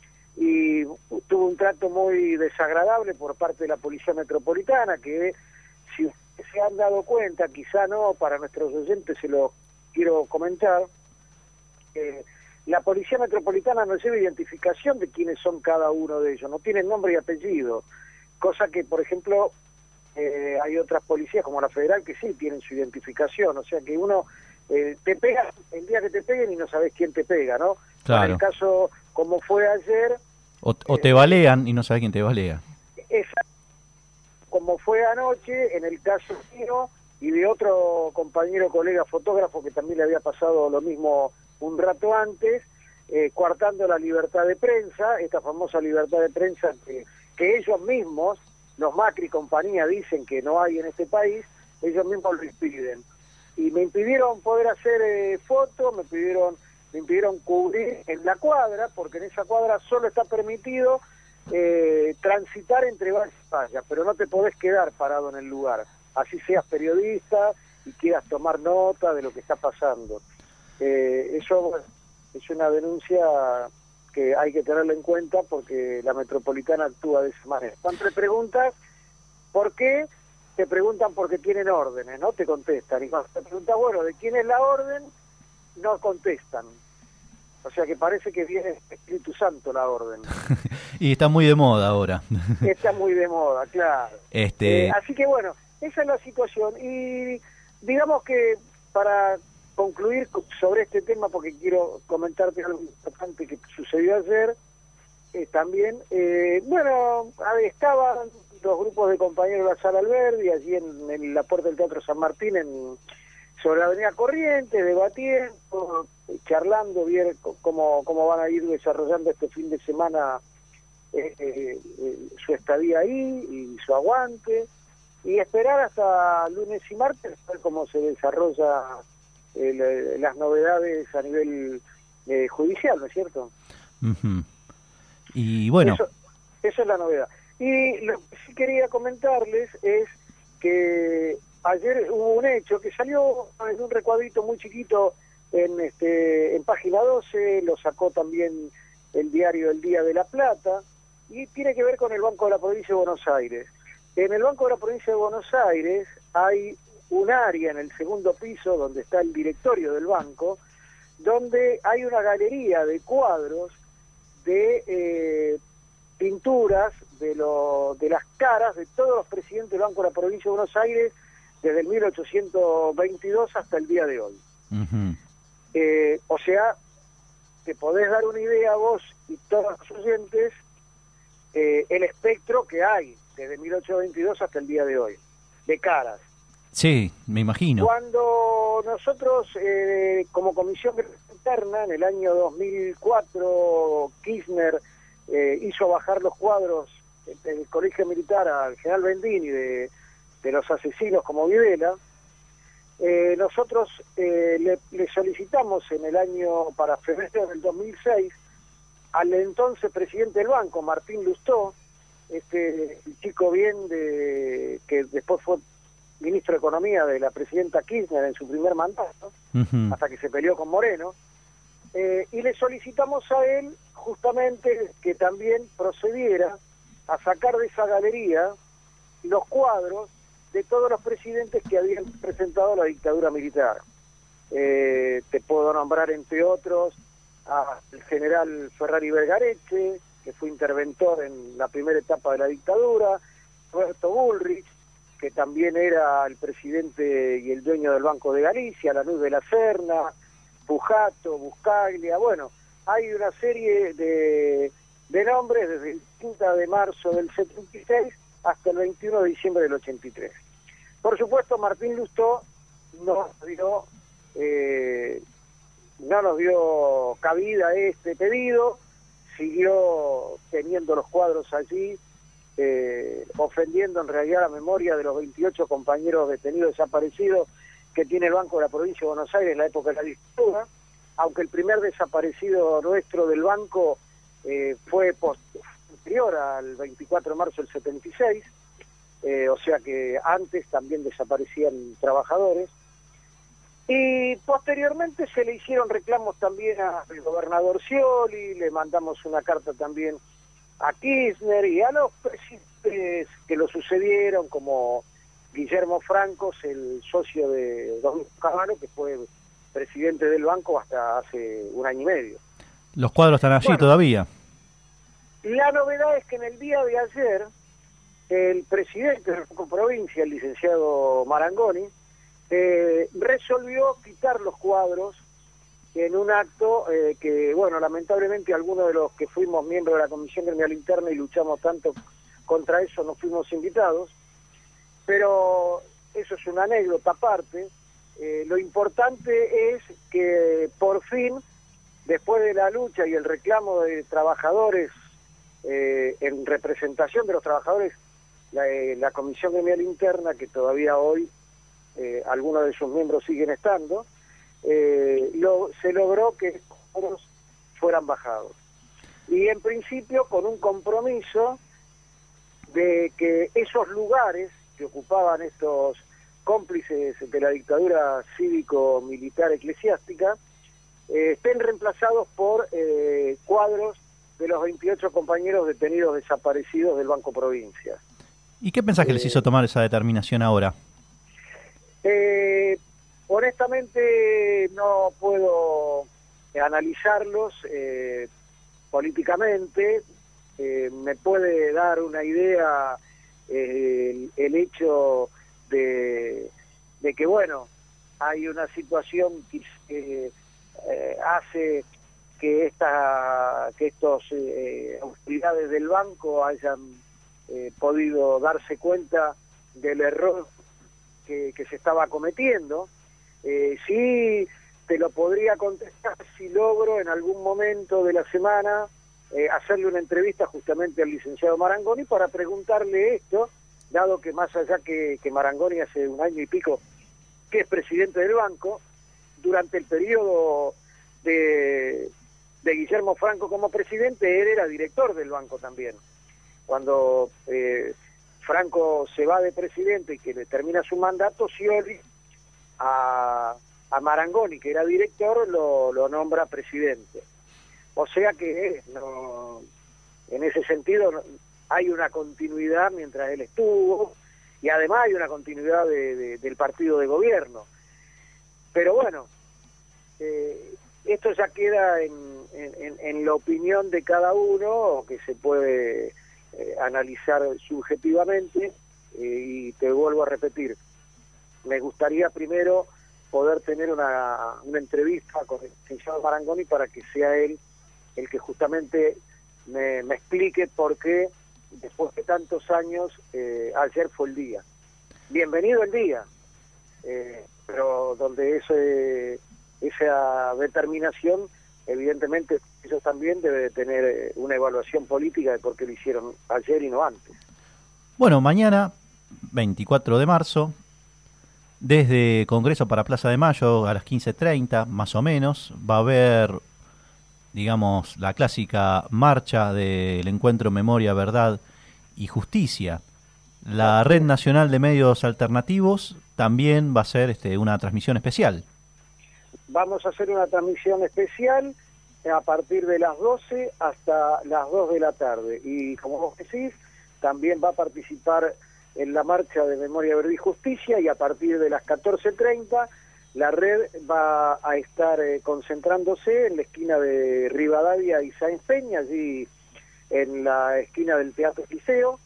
y tuvo un trato muy desagradable por parte de la Policía Metropolitana, que si se han dado cuenta, quizá no, para nuestros oyentes se lo quiero comentar, eh, la Policía Metropolitana no lleva identificación de quiénes son cada uno de ellos, no tienen nombre y apellido, cosa que, por ejemplo, eh, hay otras policías como la Federal que sí tienen su identificación, o sea que uno eh, te pega el día que te peguen y no sabes quién te pega, ¿no? Claro. En el caso, como fue ayer... O, o te balean y no sabes quién te balea. Esa, como fue anoche, en el caso mío y de otro compañero, colega fotógrafo que también le había pasado lo mismo un rato antes, eh, coartando la libertad de prensa, esta famosa libertad de prensa que, que ellos mismos, los Macri y compañía, dicen que no hay en este país, ellos mismos lo impiden. Y me impidieron poder hacer eh, fotos, me pidieron, me impidieron cubrir en la cuadra, porque en esa cuadra solo está permitido eh, transitar entre vallas y vallas, pero no te podés quedar parado en el lugar, así seas periodista y quieras tomar nota de lo que está pasando. Eh, eso bueno, es una denuncia que hay que tenerla en cuenta porque la Metropolitana actúa de esa manera. Cuando te preguntas por qué, te preguntan porque tienen órdenes, ¿no? Te contestan. Y cuando te preguntas, bueno, ¿de quién es la orden? No contestan. O sea que parece que viene Espíritu Santo la orden. Y está muy de moda ahora. Está muy de moda, claro. Este... Eh, así que bueno, esa es la situación. Y digamos que para concluir sobre este tema, porque quiero comentarte algo importante que sucedió ayer, eh, también, eh, bueno, estaban los grupos de compañeros de la Sala Alberdi, allí en, en la puerta del Teatro San Martín, en, sobre la Avenida Corrientes, debatiendo, charlando, ver cómo, cómo van a ir desarrollando este fin de semana eh, eh, eh, su estadía ahí y su aguante, y esperar hasta lunes y martes, ver cómo se desarrolla Eh, las novedades a nivel eh, judicial, ¿no es cierto? Uh-huh. Y bueno... Eso, eso es la novedad. Y lo que sí quería comentarles es que ayer hubo un hecho que salió en un recuadrito muy chiquito en, este, en página doce, lo sacó también el diario El Día de la Plata, y tiene que ver con el Banco de la Provincia de Buenos Aires. En el Banco de la Provincia de Buenos Aires hay un área en el segundo piso donde está el directorio del banco, donde hay una galería de cuadros de eh, pinturas de, lo, de las caras de todos los presidentes del Banco de la Provincia de Buenos Aires desde el mil ochocientos veintidós hasta el día de hoy. Uh-huh. Eh, o sea, te podés dar una idea vos y todos los oyentes eh, el espectro que hay desde mil ochocientos veintidós hasta el día de hoy, de caras. Sí, me imagino. Cuando nosotros, eh, como Comisión Interna, en el año dos mil cuatro, Kirchner eh, hizo bajar los cuadros del Colegio Militar al general Bendini de, de los asesinos como Videla, eh, nosotros eh, le, le solicitamos en el año, para febrero del dos mil seis, al entonces presidente del banco, Martín Lustó, este chico bien de que después fue ministro de Economía de la presidenta Kirchner en su primer mandato, uh-huh. hasta que se peleó con Moreno, eh, y le solicitamos a él justamente que también procediera a sacar de esa galería los cuadros de todos los presidentes que habían presentado la dictadura militar. Eh, te puedo nombrar, entre otros, al general Ferrari Vergareche, que fue interventor en la primera etapa de la dictadura, Roberto Bullrich, que también era el presidente y el dueño del Banco de Galicia, Lanús de la Serna, Pujato, Buscaglia. Bueno, hay una serie de, de nombres desde el treinta de marzo del setenta y seis hasta el veintiuno de diciembre del ochenta y tres. Por supuesto, Martín Lustó no dio, eh, no nos dio cabida a este pedido, siguió teniendo los cuadros allí, Eh, ofendiendo en realidad la memoria de los veintiocho compañeros detenidos desaparecidos que tiene el Banco de la Provincia de Buenos Aires en la época de la dictadura, aunque el primer desaparecido nuestro del banco eh, fue posterior al veinticuatro de marzo del setenta y seis, eh, o sea que antes también desaparecían trabajadores, y posteriormente se le hicieron reclamos también al gobernador Scioli, le mandamos una carta también a Kirchner y a los presidentes que lo sucedieron, como Guillermo Francos, el socio de Domingo Cavallo, que fue presidente del banco hasta hace un año y medio. ¿Los cuadros están allí bueno, todavía? La novedad es que en el día de ayer, el presidente de la provincia, el licenciado Marangoni, eh, resolvió quitar los cuadros en un acto eh, que, bueno, lamentablemente algunos de los que fuimos miembros de la Comisión Gremial Interna y luchamos tanto contra eso no fuimos invitados, pero eso es una anécdota aparte. Eh, lo importante es que por fin, después de la lucha y el reclamo de trabajadores, eh, en representación de los trabajadores, la, eh, la Comisión Gremial Interna, que todavía hoy eh, algunos de sus miembros siguen estando, Eh, lo, se logró que los fueran bajados. Y en principio con un compromiso de que esos lugares que ocupaban estos cómplices de la dictadura cívico-militar eclesiástica eh, estén reemplazados por eh, cuadros de los veintiocho compañeros detenidos desaparecidos del Banco Provincia. ¿Y qué pensás que eh, les hizo tomar esa determinación ahora? Eh... Honestamente no puedo analizarlos eh, políticamente, eh, me puede dar una idea eh, el, el hecho de, de que, bueno, hay una situación que eh, eh, hace que, esta, que estos eh, autoridades del banco hayan eh, podido darse cuenta del error que, que se estaba cometiendo. Eh, sí, te lo podría contestar si logro en algún momento de la semana eh, hacerle una entrevista justamente al licenciado Marangoni para preguntarle esto, dado que más allá que, que Marangoni hace un año y pico que es presidente del banco, durante el periodo de, de Guillermo Franco como presidente, él era director del banco también. Cuando eh, Franco se va de presidente y que le termina su mandato, Scioli A, a Marangoni, que era director, lo, lo nombra presidente. O sea que no, en ese sentido no, hay una continuidad mientras él estuvo, y además hay una continuidad de, de, del partido de gobierno. Pero bueno, eh, esto ya queda en, en, en la opinión de cada uno, que se puede eh, analizar subjetivamente, eh, y te vuelvo a repetir, me gustaría primero poder tener una, una entrevista con el licenciado Marangoni para que sea él el que justamente me, me explique por qué después de tantos años eh, ayer fue el día. Bienvenido el día, eh, pero donde ese, esa determinación, evidentemente ellos también deben tener una evaluación política de por qué lo hicieron ayer y no antes. Bueno, mañana, veinticuatro de marzo, desde Congreso para Plaza de Mayo a las quince treinta, más o menos, va a haber, digamos, la clásica marcha del encuentro Memoria, Verdad y Justicia. La Red Nacional de Medios Alternativos también va a ser este, una transmisión especial. Vamos a hacer una transmisión especial a partir de las doce hasta las dos de la tarde. Y como vos decís, también va a participar en la marcha de Memoria, Verdad y Justicia, y a partir de las catorce treinta la red va a estar eh, concentrándose en la esquina de Rivadavia y Sáenz Peña, allí en la esquina del Teatro Liceo.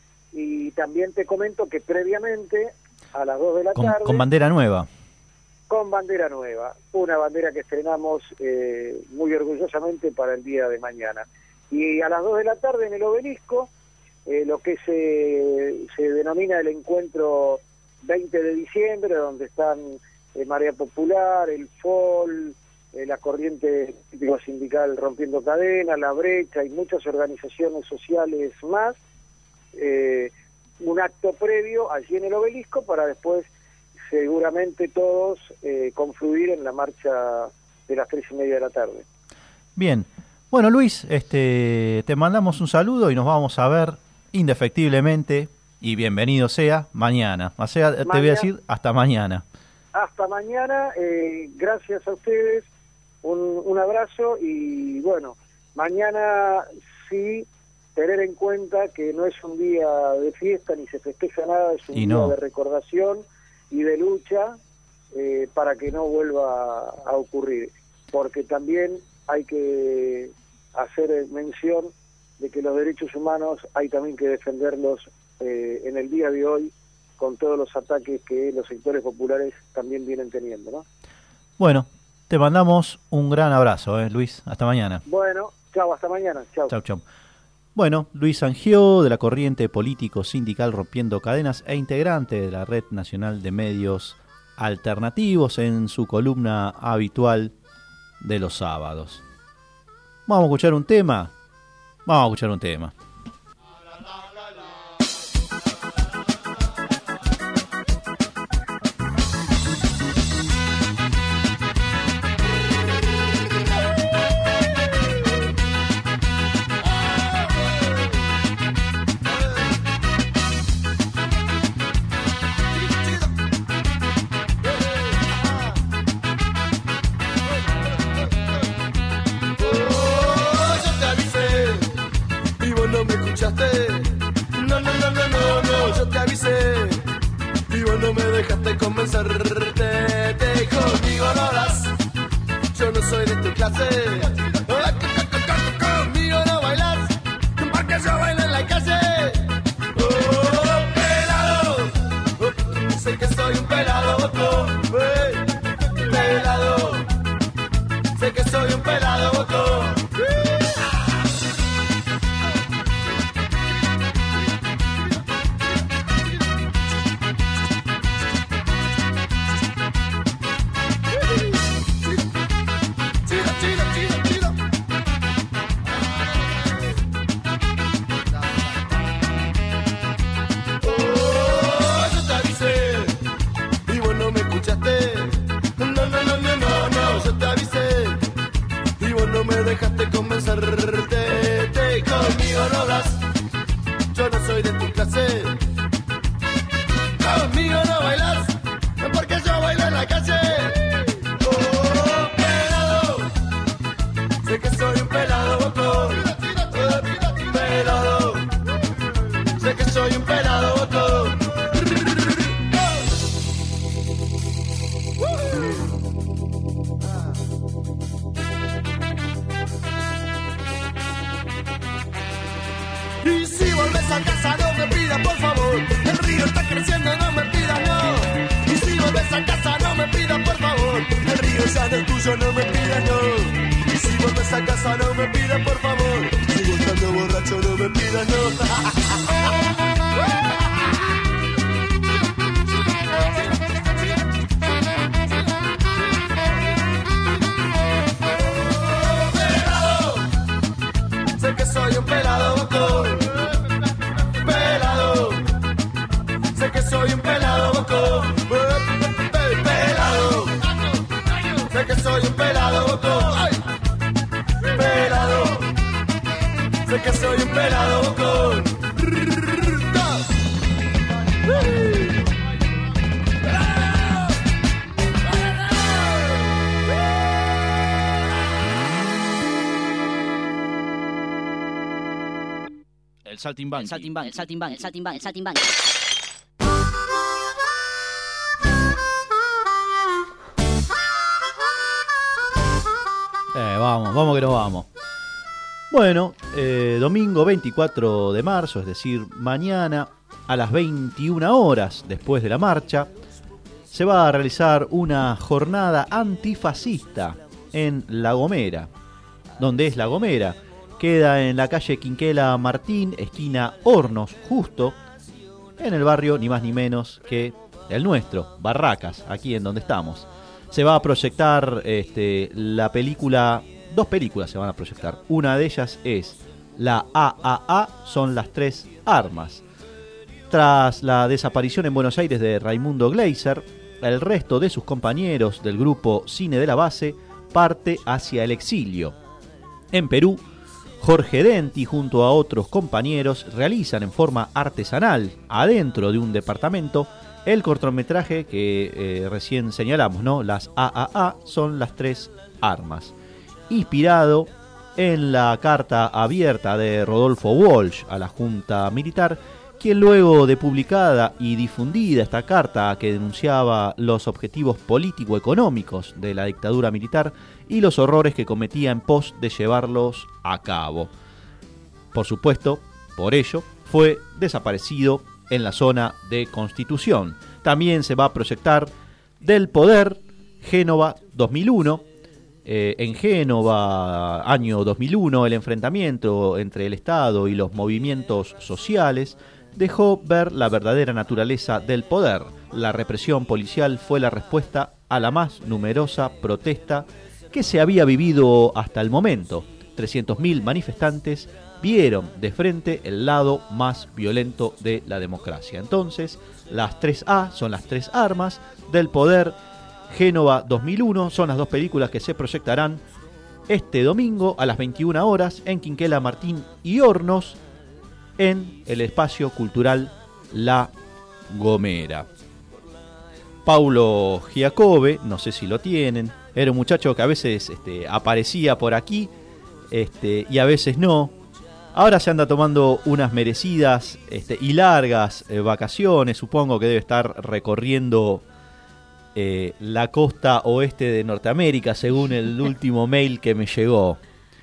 Y también te comento que previamente, a las dos de la con, tarde... Con bandera nueva. Con bandera nueva, una bandera que estrenamos eh, muy orgullosamente para el día de mañana. Y a las dos de la tarde en el Obelisco, eh, lo que se, se denomina el encuentro veinte de diciembre, donde están eh, Marea Popular, el F O L, eh, la Corriente Sindical Rompiendo Cadenas, La Brecha y muchas organizaciones sociales más, eh, un acto previo allí en el Obelisco para después seguramente todos eh, confluir en la marcha de las tres y media de la tarde. Bien, bueno Luis, este, te mandamos un saludo y nos vamos a ver indefectiblemente, y bienvenido sea, mañana. O sea, te voy a decir hasta mañana. Hasta mañana, eh, gracias a ustedes, un, un abrazo, y bueno, mañana sí tener en cuenta que no es un día de fiesta ni se festeja nada, es un y día no. de recordación y de lucha eh, para que no vuelva a ocurrir, porque también hay que hacer mención de que los derechos humanos hay también que defenderlos eh, en el día de hoy con todos los ataques que los sectores populares también vienen teniendo, ¿no? Bueno, te mandamos un gran abrazo, ¿eh, Luis? Hasta mañana. Bueno, chao, hasta mañana. Chao. Chau, chau. Bueno, Luis Sangió, de la corriente político sindical Rompiendo Cadenas e integrante de la Red Nacional de Medios Alternativos, en su columna habitual de los sábados. Vamos a escuchar un tema. Vamos a escuchar un tema. No, no, no, no, no, no, yo te avisé y vos no me dejaste convencerte. Te conmigo no hablas, yo no soy de tu clase. Conmigo no bailas, porque yo bailo en la calle. Oh, pelado, oh, sé que soy un pelado, oh, hey, pelado, sé que soy un pelado, oh. Dejaste convencer sé que soy un pelado bocón. ¡Ay! Pelado, sé que soy un pelado bocón. El saltimbanqui. El saltimbanqui, el saltimbanqui, el saltimbanqui, el saltimbanqui. Eh, vamos, vamos que nos vamos. Bueno, eh, domingo veinticuatro de marzo, es decir, mañana a las veintiuna horas después de la marcha, se va a realizar una jornada antifascista en La Gomera. ¿Dónde es La Gomera? Queda en la calle Quinquela Martín, esquina Hornos, justo en el barrio ni más ni menos que el nuestro, Barracas, aquí en donde estamos. Se va a proyectar este, la película, dos películas se van a proyectar. Una de ellas es la A A A, son las tres armas. Tras la desaparición en Buenos Aires de Raimundo Gleiser, el resto de sus compañeros del grupo Cine de la Base parte hacia el exilio. En Perú, Jorge Denti junto a otros compañeros realizan en forma artesanal, adentro de un departamento, el cortometraje que eh, recién señalamos, ¿no? Las A A A son las tres armas. Inspirado en la carta abierta de Rodolfo Walsh a la Junta Militar, quien luego de publicada y difundida esta carta que denunciaba los objetivos político-económicos de la dictadura militar y los horrores que cometía en pos de llevarlos a cabo. Por supuesto, por ello, fue desaparecido en la zona de Constitución. También se va a proyectar Del Poder, Génova dos mil uno. Eh, en Génova, año dos mil uno, el enfrentamiento entre el Estado y los movimientos sociales dejó ver la verdadera naturaleza del poder. La represión policial fue la respuesta a la más numerosa protesta que se había vivido hasta el momento. trescientos mil manifestantes vieron de frente el lado más violento de la democracia. Entonces, las tres A son las tres armas. Del Poder, Génova dos mil uno son las dos películas que se proyectarán este domingo a las veintiuna horas en Quinquela Martín y Hornos, en el espacio cultural La Gomera. Paulo Giacobbe, no sé si lo tienen, era un muchacho que a veces este, aparecía por aquí este, y a veces no. Ahora se anda tomando unas merecidas este, y largas eh, vacaciones, supongo que debe estar recorriendo eh, la costa oeste de Norteamérica, según el último mail que me llegó.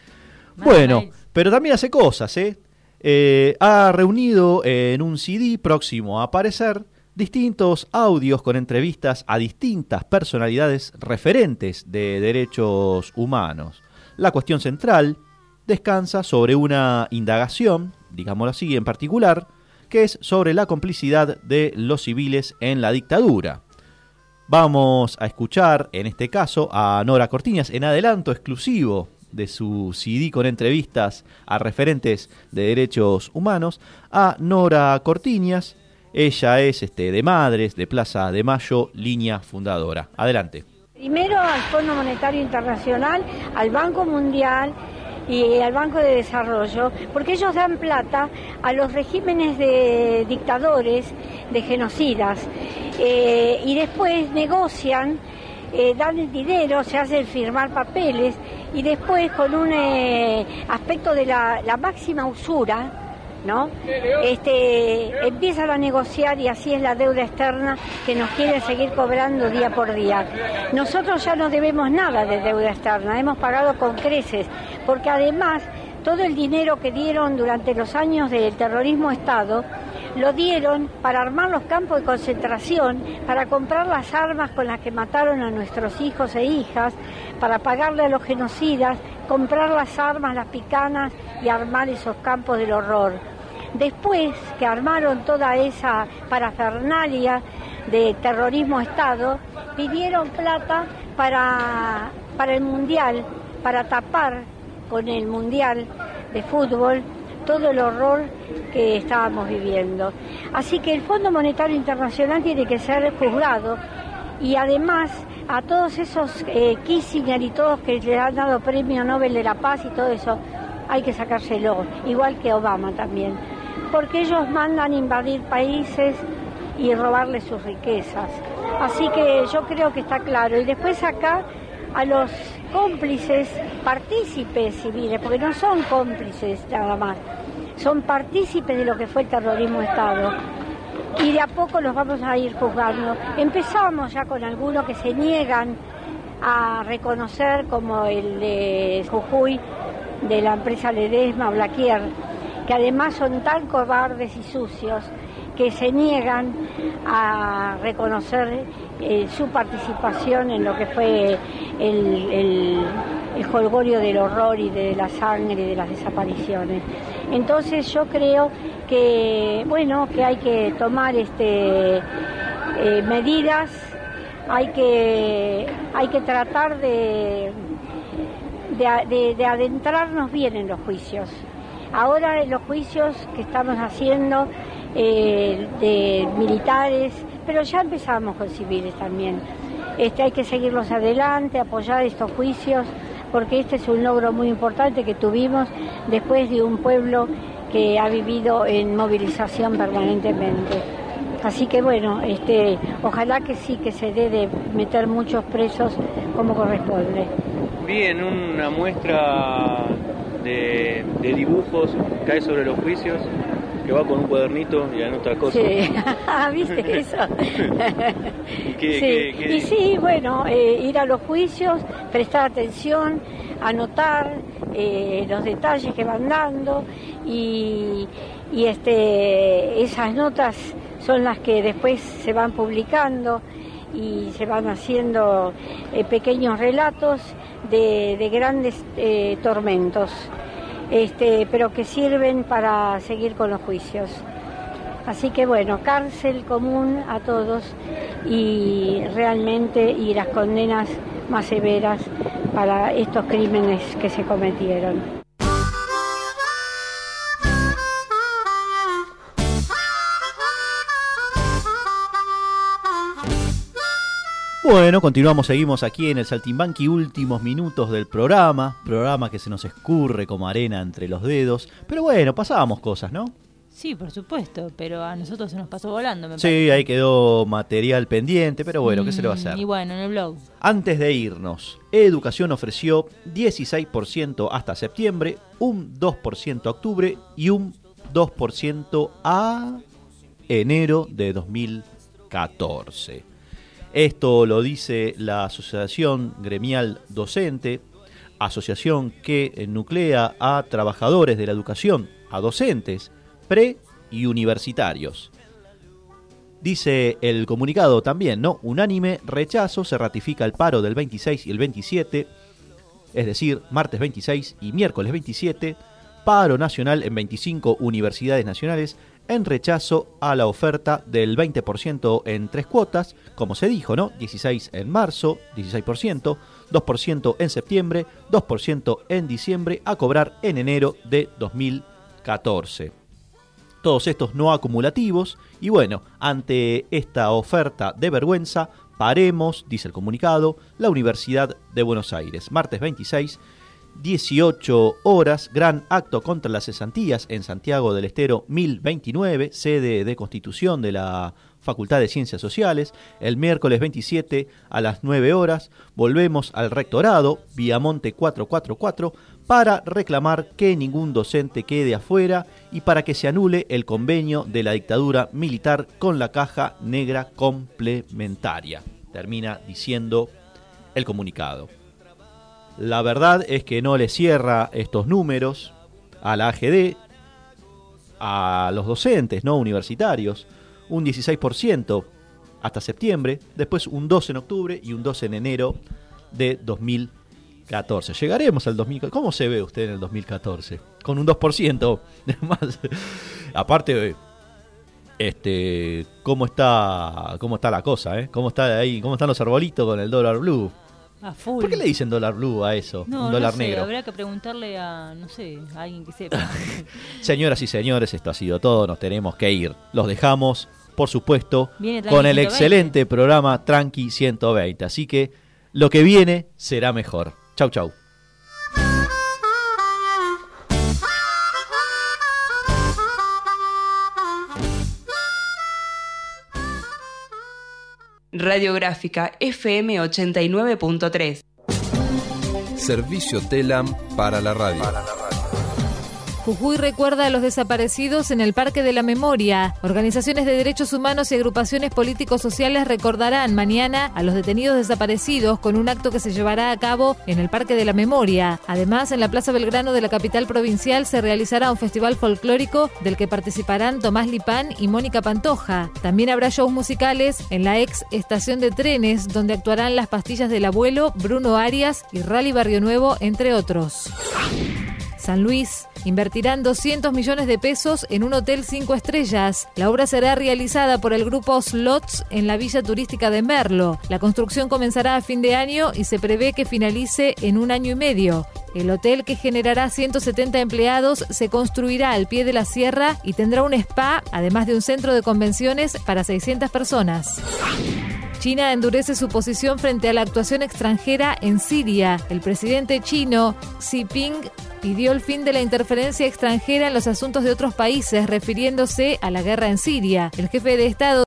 Bueno, pero también hace cosas, ¿eh? Eh, ha reunido en un C D próximo a aparecer distintos audios con entrevistas a distintas personalidades referentes de derechos humanos. La cuestión central descansa sobre una indagación, digámoslo así, en particular, que es sobre la complicidad de los civiles en la dictadura. Vamos a escuchar, en este caso, a Nora Cortiñas, en adelanto exclusivo de su C D con entrevistas a referentes de derechos humanos, a Nora Cortiñas. Ella es este, de Madres, de Plaza de Mayo, línea fundadora. Adelante. Primero al Fondo Monetario Internacional, al Banco Mundial y al Banco de Desarrollo, porque ellos dan plata a los regímenes de dictadores, de genocidas, eh, y después negocian, eh, dan el dinero, se hacen firmar papeles, y después con un eh, aspecto de la, la máxima usura, ¿no? Este, empiezan a negociar y así es la deuda externa que nos quieren seguir cobrando día por día. Nosotros ya no debemos nada de deuda externa, hemos pagado con creces, porque además todo el dinero que dieron durante los años del terrorismo Estado lo dieron para armar los campos de concentración, para comprar las armas con las que mataron a nuestros hijos e hijas, para pagarle a los genocidas, comprar las armas, las picanas y armar esos campos del horror. Después que armaron toda esa parafernalia de terrorismo Estado, pidieron plata para, para el Mundial, para tapar con el Mundial de fútbol todo el horror que estábamos viviendo. Así que el Fondo Monetario Internacional tiene que ser juzgado y además a todos esos eh, Kissinger y todos que le han dado premio Nobel de la Paz y todo eso, hay que sacárselo, igual que Obama también, porque ellos mandan invadir países y robarles sus riquezas. Así que yo creo que está claro. Y después acá a los cómplices, partícipes civiles, porque no son cómplices nada más, son partícipes de lo que fue el terrorismo de Estado. Y de a poco los vamos a ir juzgando. Empezamos ya con algunos que se niegan a reconocer, como el de Jujuy, de la empresa Ledesma, Blaquier, que además son tan cobardes y sucios que se niegan a reconocer eh, su participación en lo que fue el, el, el jolgorio del horror y de la sangre y de las desapariciones. Entonces yo creo que, bueno, que hay que tomar este eh, medidas, hay que, hay que tratar de, de, de, de adentrarnos bien en los juicios. Ahora en los juicios que estamos haciendo eh, de militares, pero ya empezamos con civiles también. Este, hay que seguirlos adelante, apoyar estos juicios, porque este es un logro muy importante que tuvimos después de un pueblo que ha vivido en movilización permanentemente. Así que bueno, este, ojalá que sí, que se dé de meter muchos presos como corresponde. Vi en una muestra de, de dibujos que hay sobre los juicios, que va con un cuadernito y anota cosas. Sí, ¿viste eso? ¿Qué, sí. qué, qué? Y sí, bueno, eh, ir a los juicios, prestar atención, anotar eh, los detalles que van dando y, y este, esas notas son las que después se van publicando y se van haciendo eh, pequeños relatos de, de grandes eh, tormentos. Este, pero que sirven para seguir con los juicios. Así que bueno, cárcel común a todos y realmente y las condenas más severas para estos crímenes que se cometieron. Bueno, continuamos, seguimos aquí en el Saltimbanqui, últimos minutos del programa, programa que se nos escurre como arena entre los dedos, pero bueno, pasábamos cosas, ¿no? Sí, por supuesto, pero a nosotros se nos pasó volando, me Sí, parece. ahí quedó material pendiente, pero bueno, ¿qué se le va a Mm, hacer? Y bueno, en el blog. Antes de irnos, Educación ofreció dieciséis por ciento hasta septiembre, un dos por ciento a octubre y un dos por ciento a enero de dos mil catorce. Esto lo dice la Asociación Gremial Docente, asociación que nuclea a trabajadores de la educación, a docentes, pre y universitarios. Dice el comunicado también, ¿no? Unánime rechazo, se ratifica el paro del veintiséis y el veintisiete, es decir, martes veintiséis y miércoles veintisiete, paro nacional en veinticinco universidades nacionales, en rechazo a la oferta del veinte por ciento en tres cuotas, como se dijo, ¿no? dieciséis en marzo, dieciséis por ciento, dos por ciento en septiembre, dos por ciento en diciembre, a cobrar en enero de dos mil catorce. Todos estos no acumulativos, y bueno, ante esta oferta de vergüenza, paremos, dice el comunicado, la Universidad de Buenos Aires. Martes veintiséis, dieciocho horas, gran acto contra las cesantías en Santiago del Estero mil veintinueve, sede de Constitución de la Facultad de Ciencias Sociales. El miércoles veintisiete a las nueve horas volvemos al rectorado, Viamonte cuatrocientos cuarenta y cuatro, para reclamar que ningún docente quede afuera y para que se anule el convenio de la dictadura militar con la Caja Negra Complementaria. Termina diciendo el comunicado. La verdad es que no le cierra estos números a la A G D, a los docentes no universitarios, un dieciséis por ciento hasta septiembre, después un dos en octubre y un dos en enero de dos mil catorce. Llegaremos al dos mil catorce. ¿Cómo se ve usted en el dos mil catorce? Con un dos por ciento más. Aparte, este, ¿cómo está, cómo está la cosa, eh? ¿Cómo está ahí? ¿Cómo están los arbolitos con el dólar blue? A full. ¿Por qué le dicen dólar blue a eso? No, un dólar no sé, negro. Habrá que preguntarle a, no sé, a alguien que sepa. Señoras y señores, esto ha sido todo. Nos tenemos que ir. Los dejamos por supuesto, Viene Tranqui con el ciento veinte. excelente programa Tranqui ciento veinte. Así que lo que viene será mejor. Chau, chau. Radiográfica F M ochenta y nueve punto tres. Servicio TELAM para la radio. Jujuy recuerda a los desaparecidos en el Parque de la Memoria. Organizaciones de derechos humanos y agrupaciones políticos sociales recordarán mañana a los detenidos desaparecidos con un acto que se llevará a cabo en el Parque de la Memoria. Además, en la Plaza Belgrano de la capital provincial se realizará un festival folclórico del que participarán Tomás Lipán y Mónica Pantoja. También habrá shows musicales en la ex estación de trenes, donde actuarán Las Pastillas del Abuelo, Bruno Arias y Rally Barrio Nuevo, entre otros. San Luis. Invertirán doscientos millones de pesos en un hotel cinco estrellas. La obra será realizada por el grupo Slots en la villa turística de Merlo. La construcción comenzará a fin de año y se prevé que finalice en un año y medio. El hotel, que generará ciento setenta empleados, se construirá al pie de la sierra y tendrá un spa, además de un centro de convenciones para seiscientas personas. China endurece su posición frente a la actuación extranjera en Siria. El presidente chino, Xi Jinping, pidió el fin de la interferencia extranjera en los asuntos de otros países, refiriéndose a la guerra en Siria. El jefe de Estado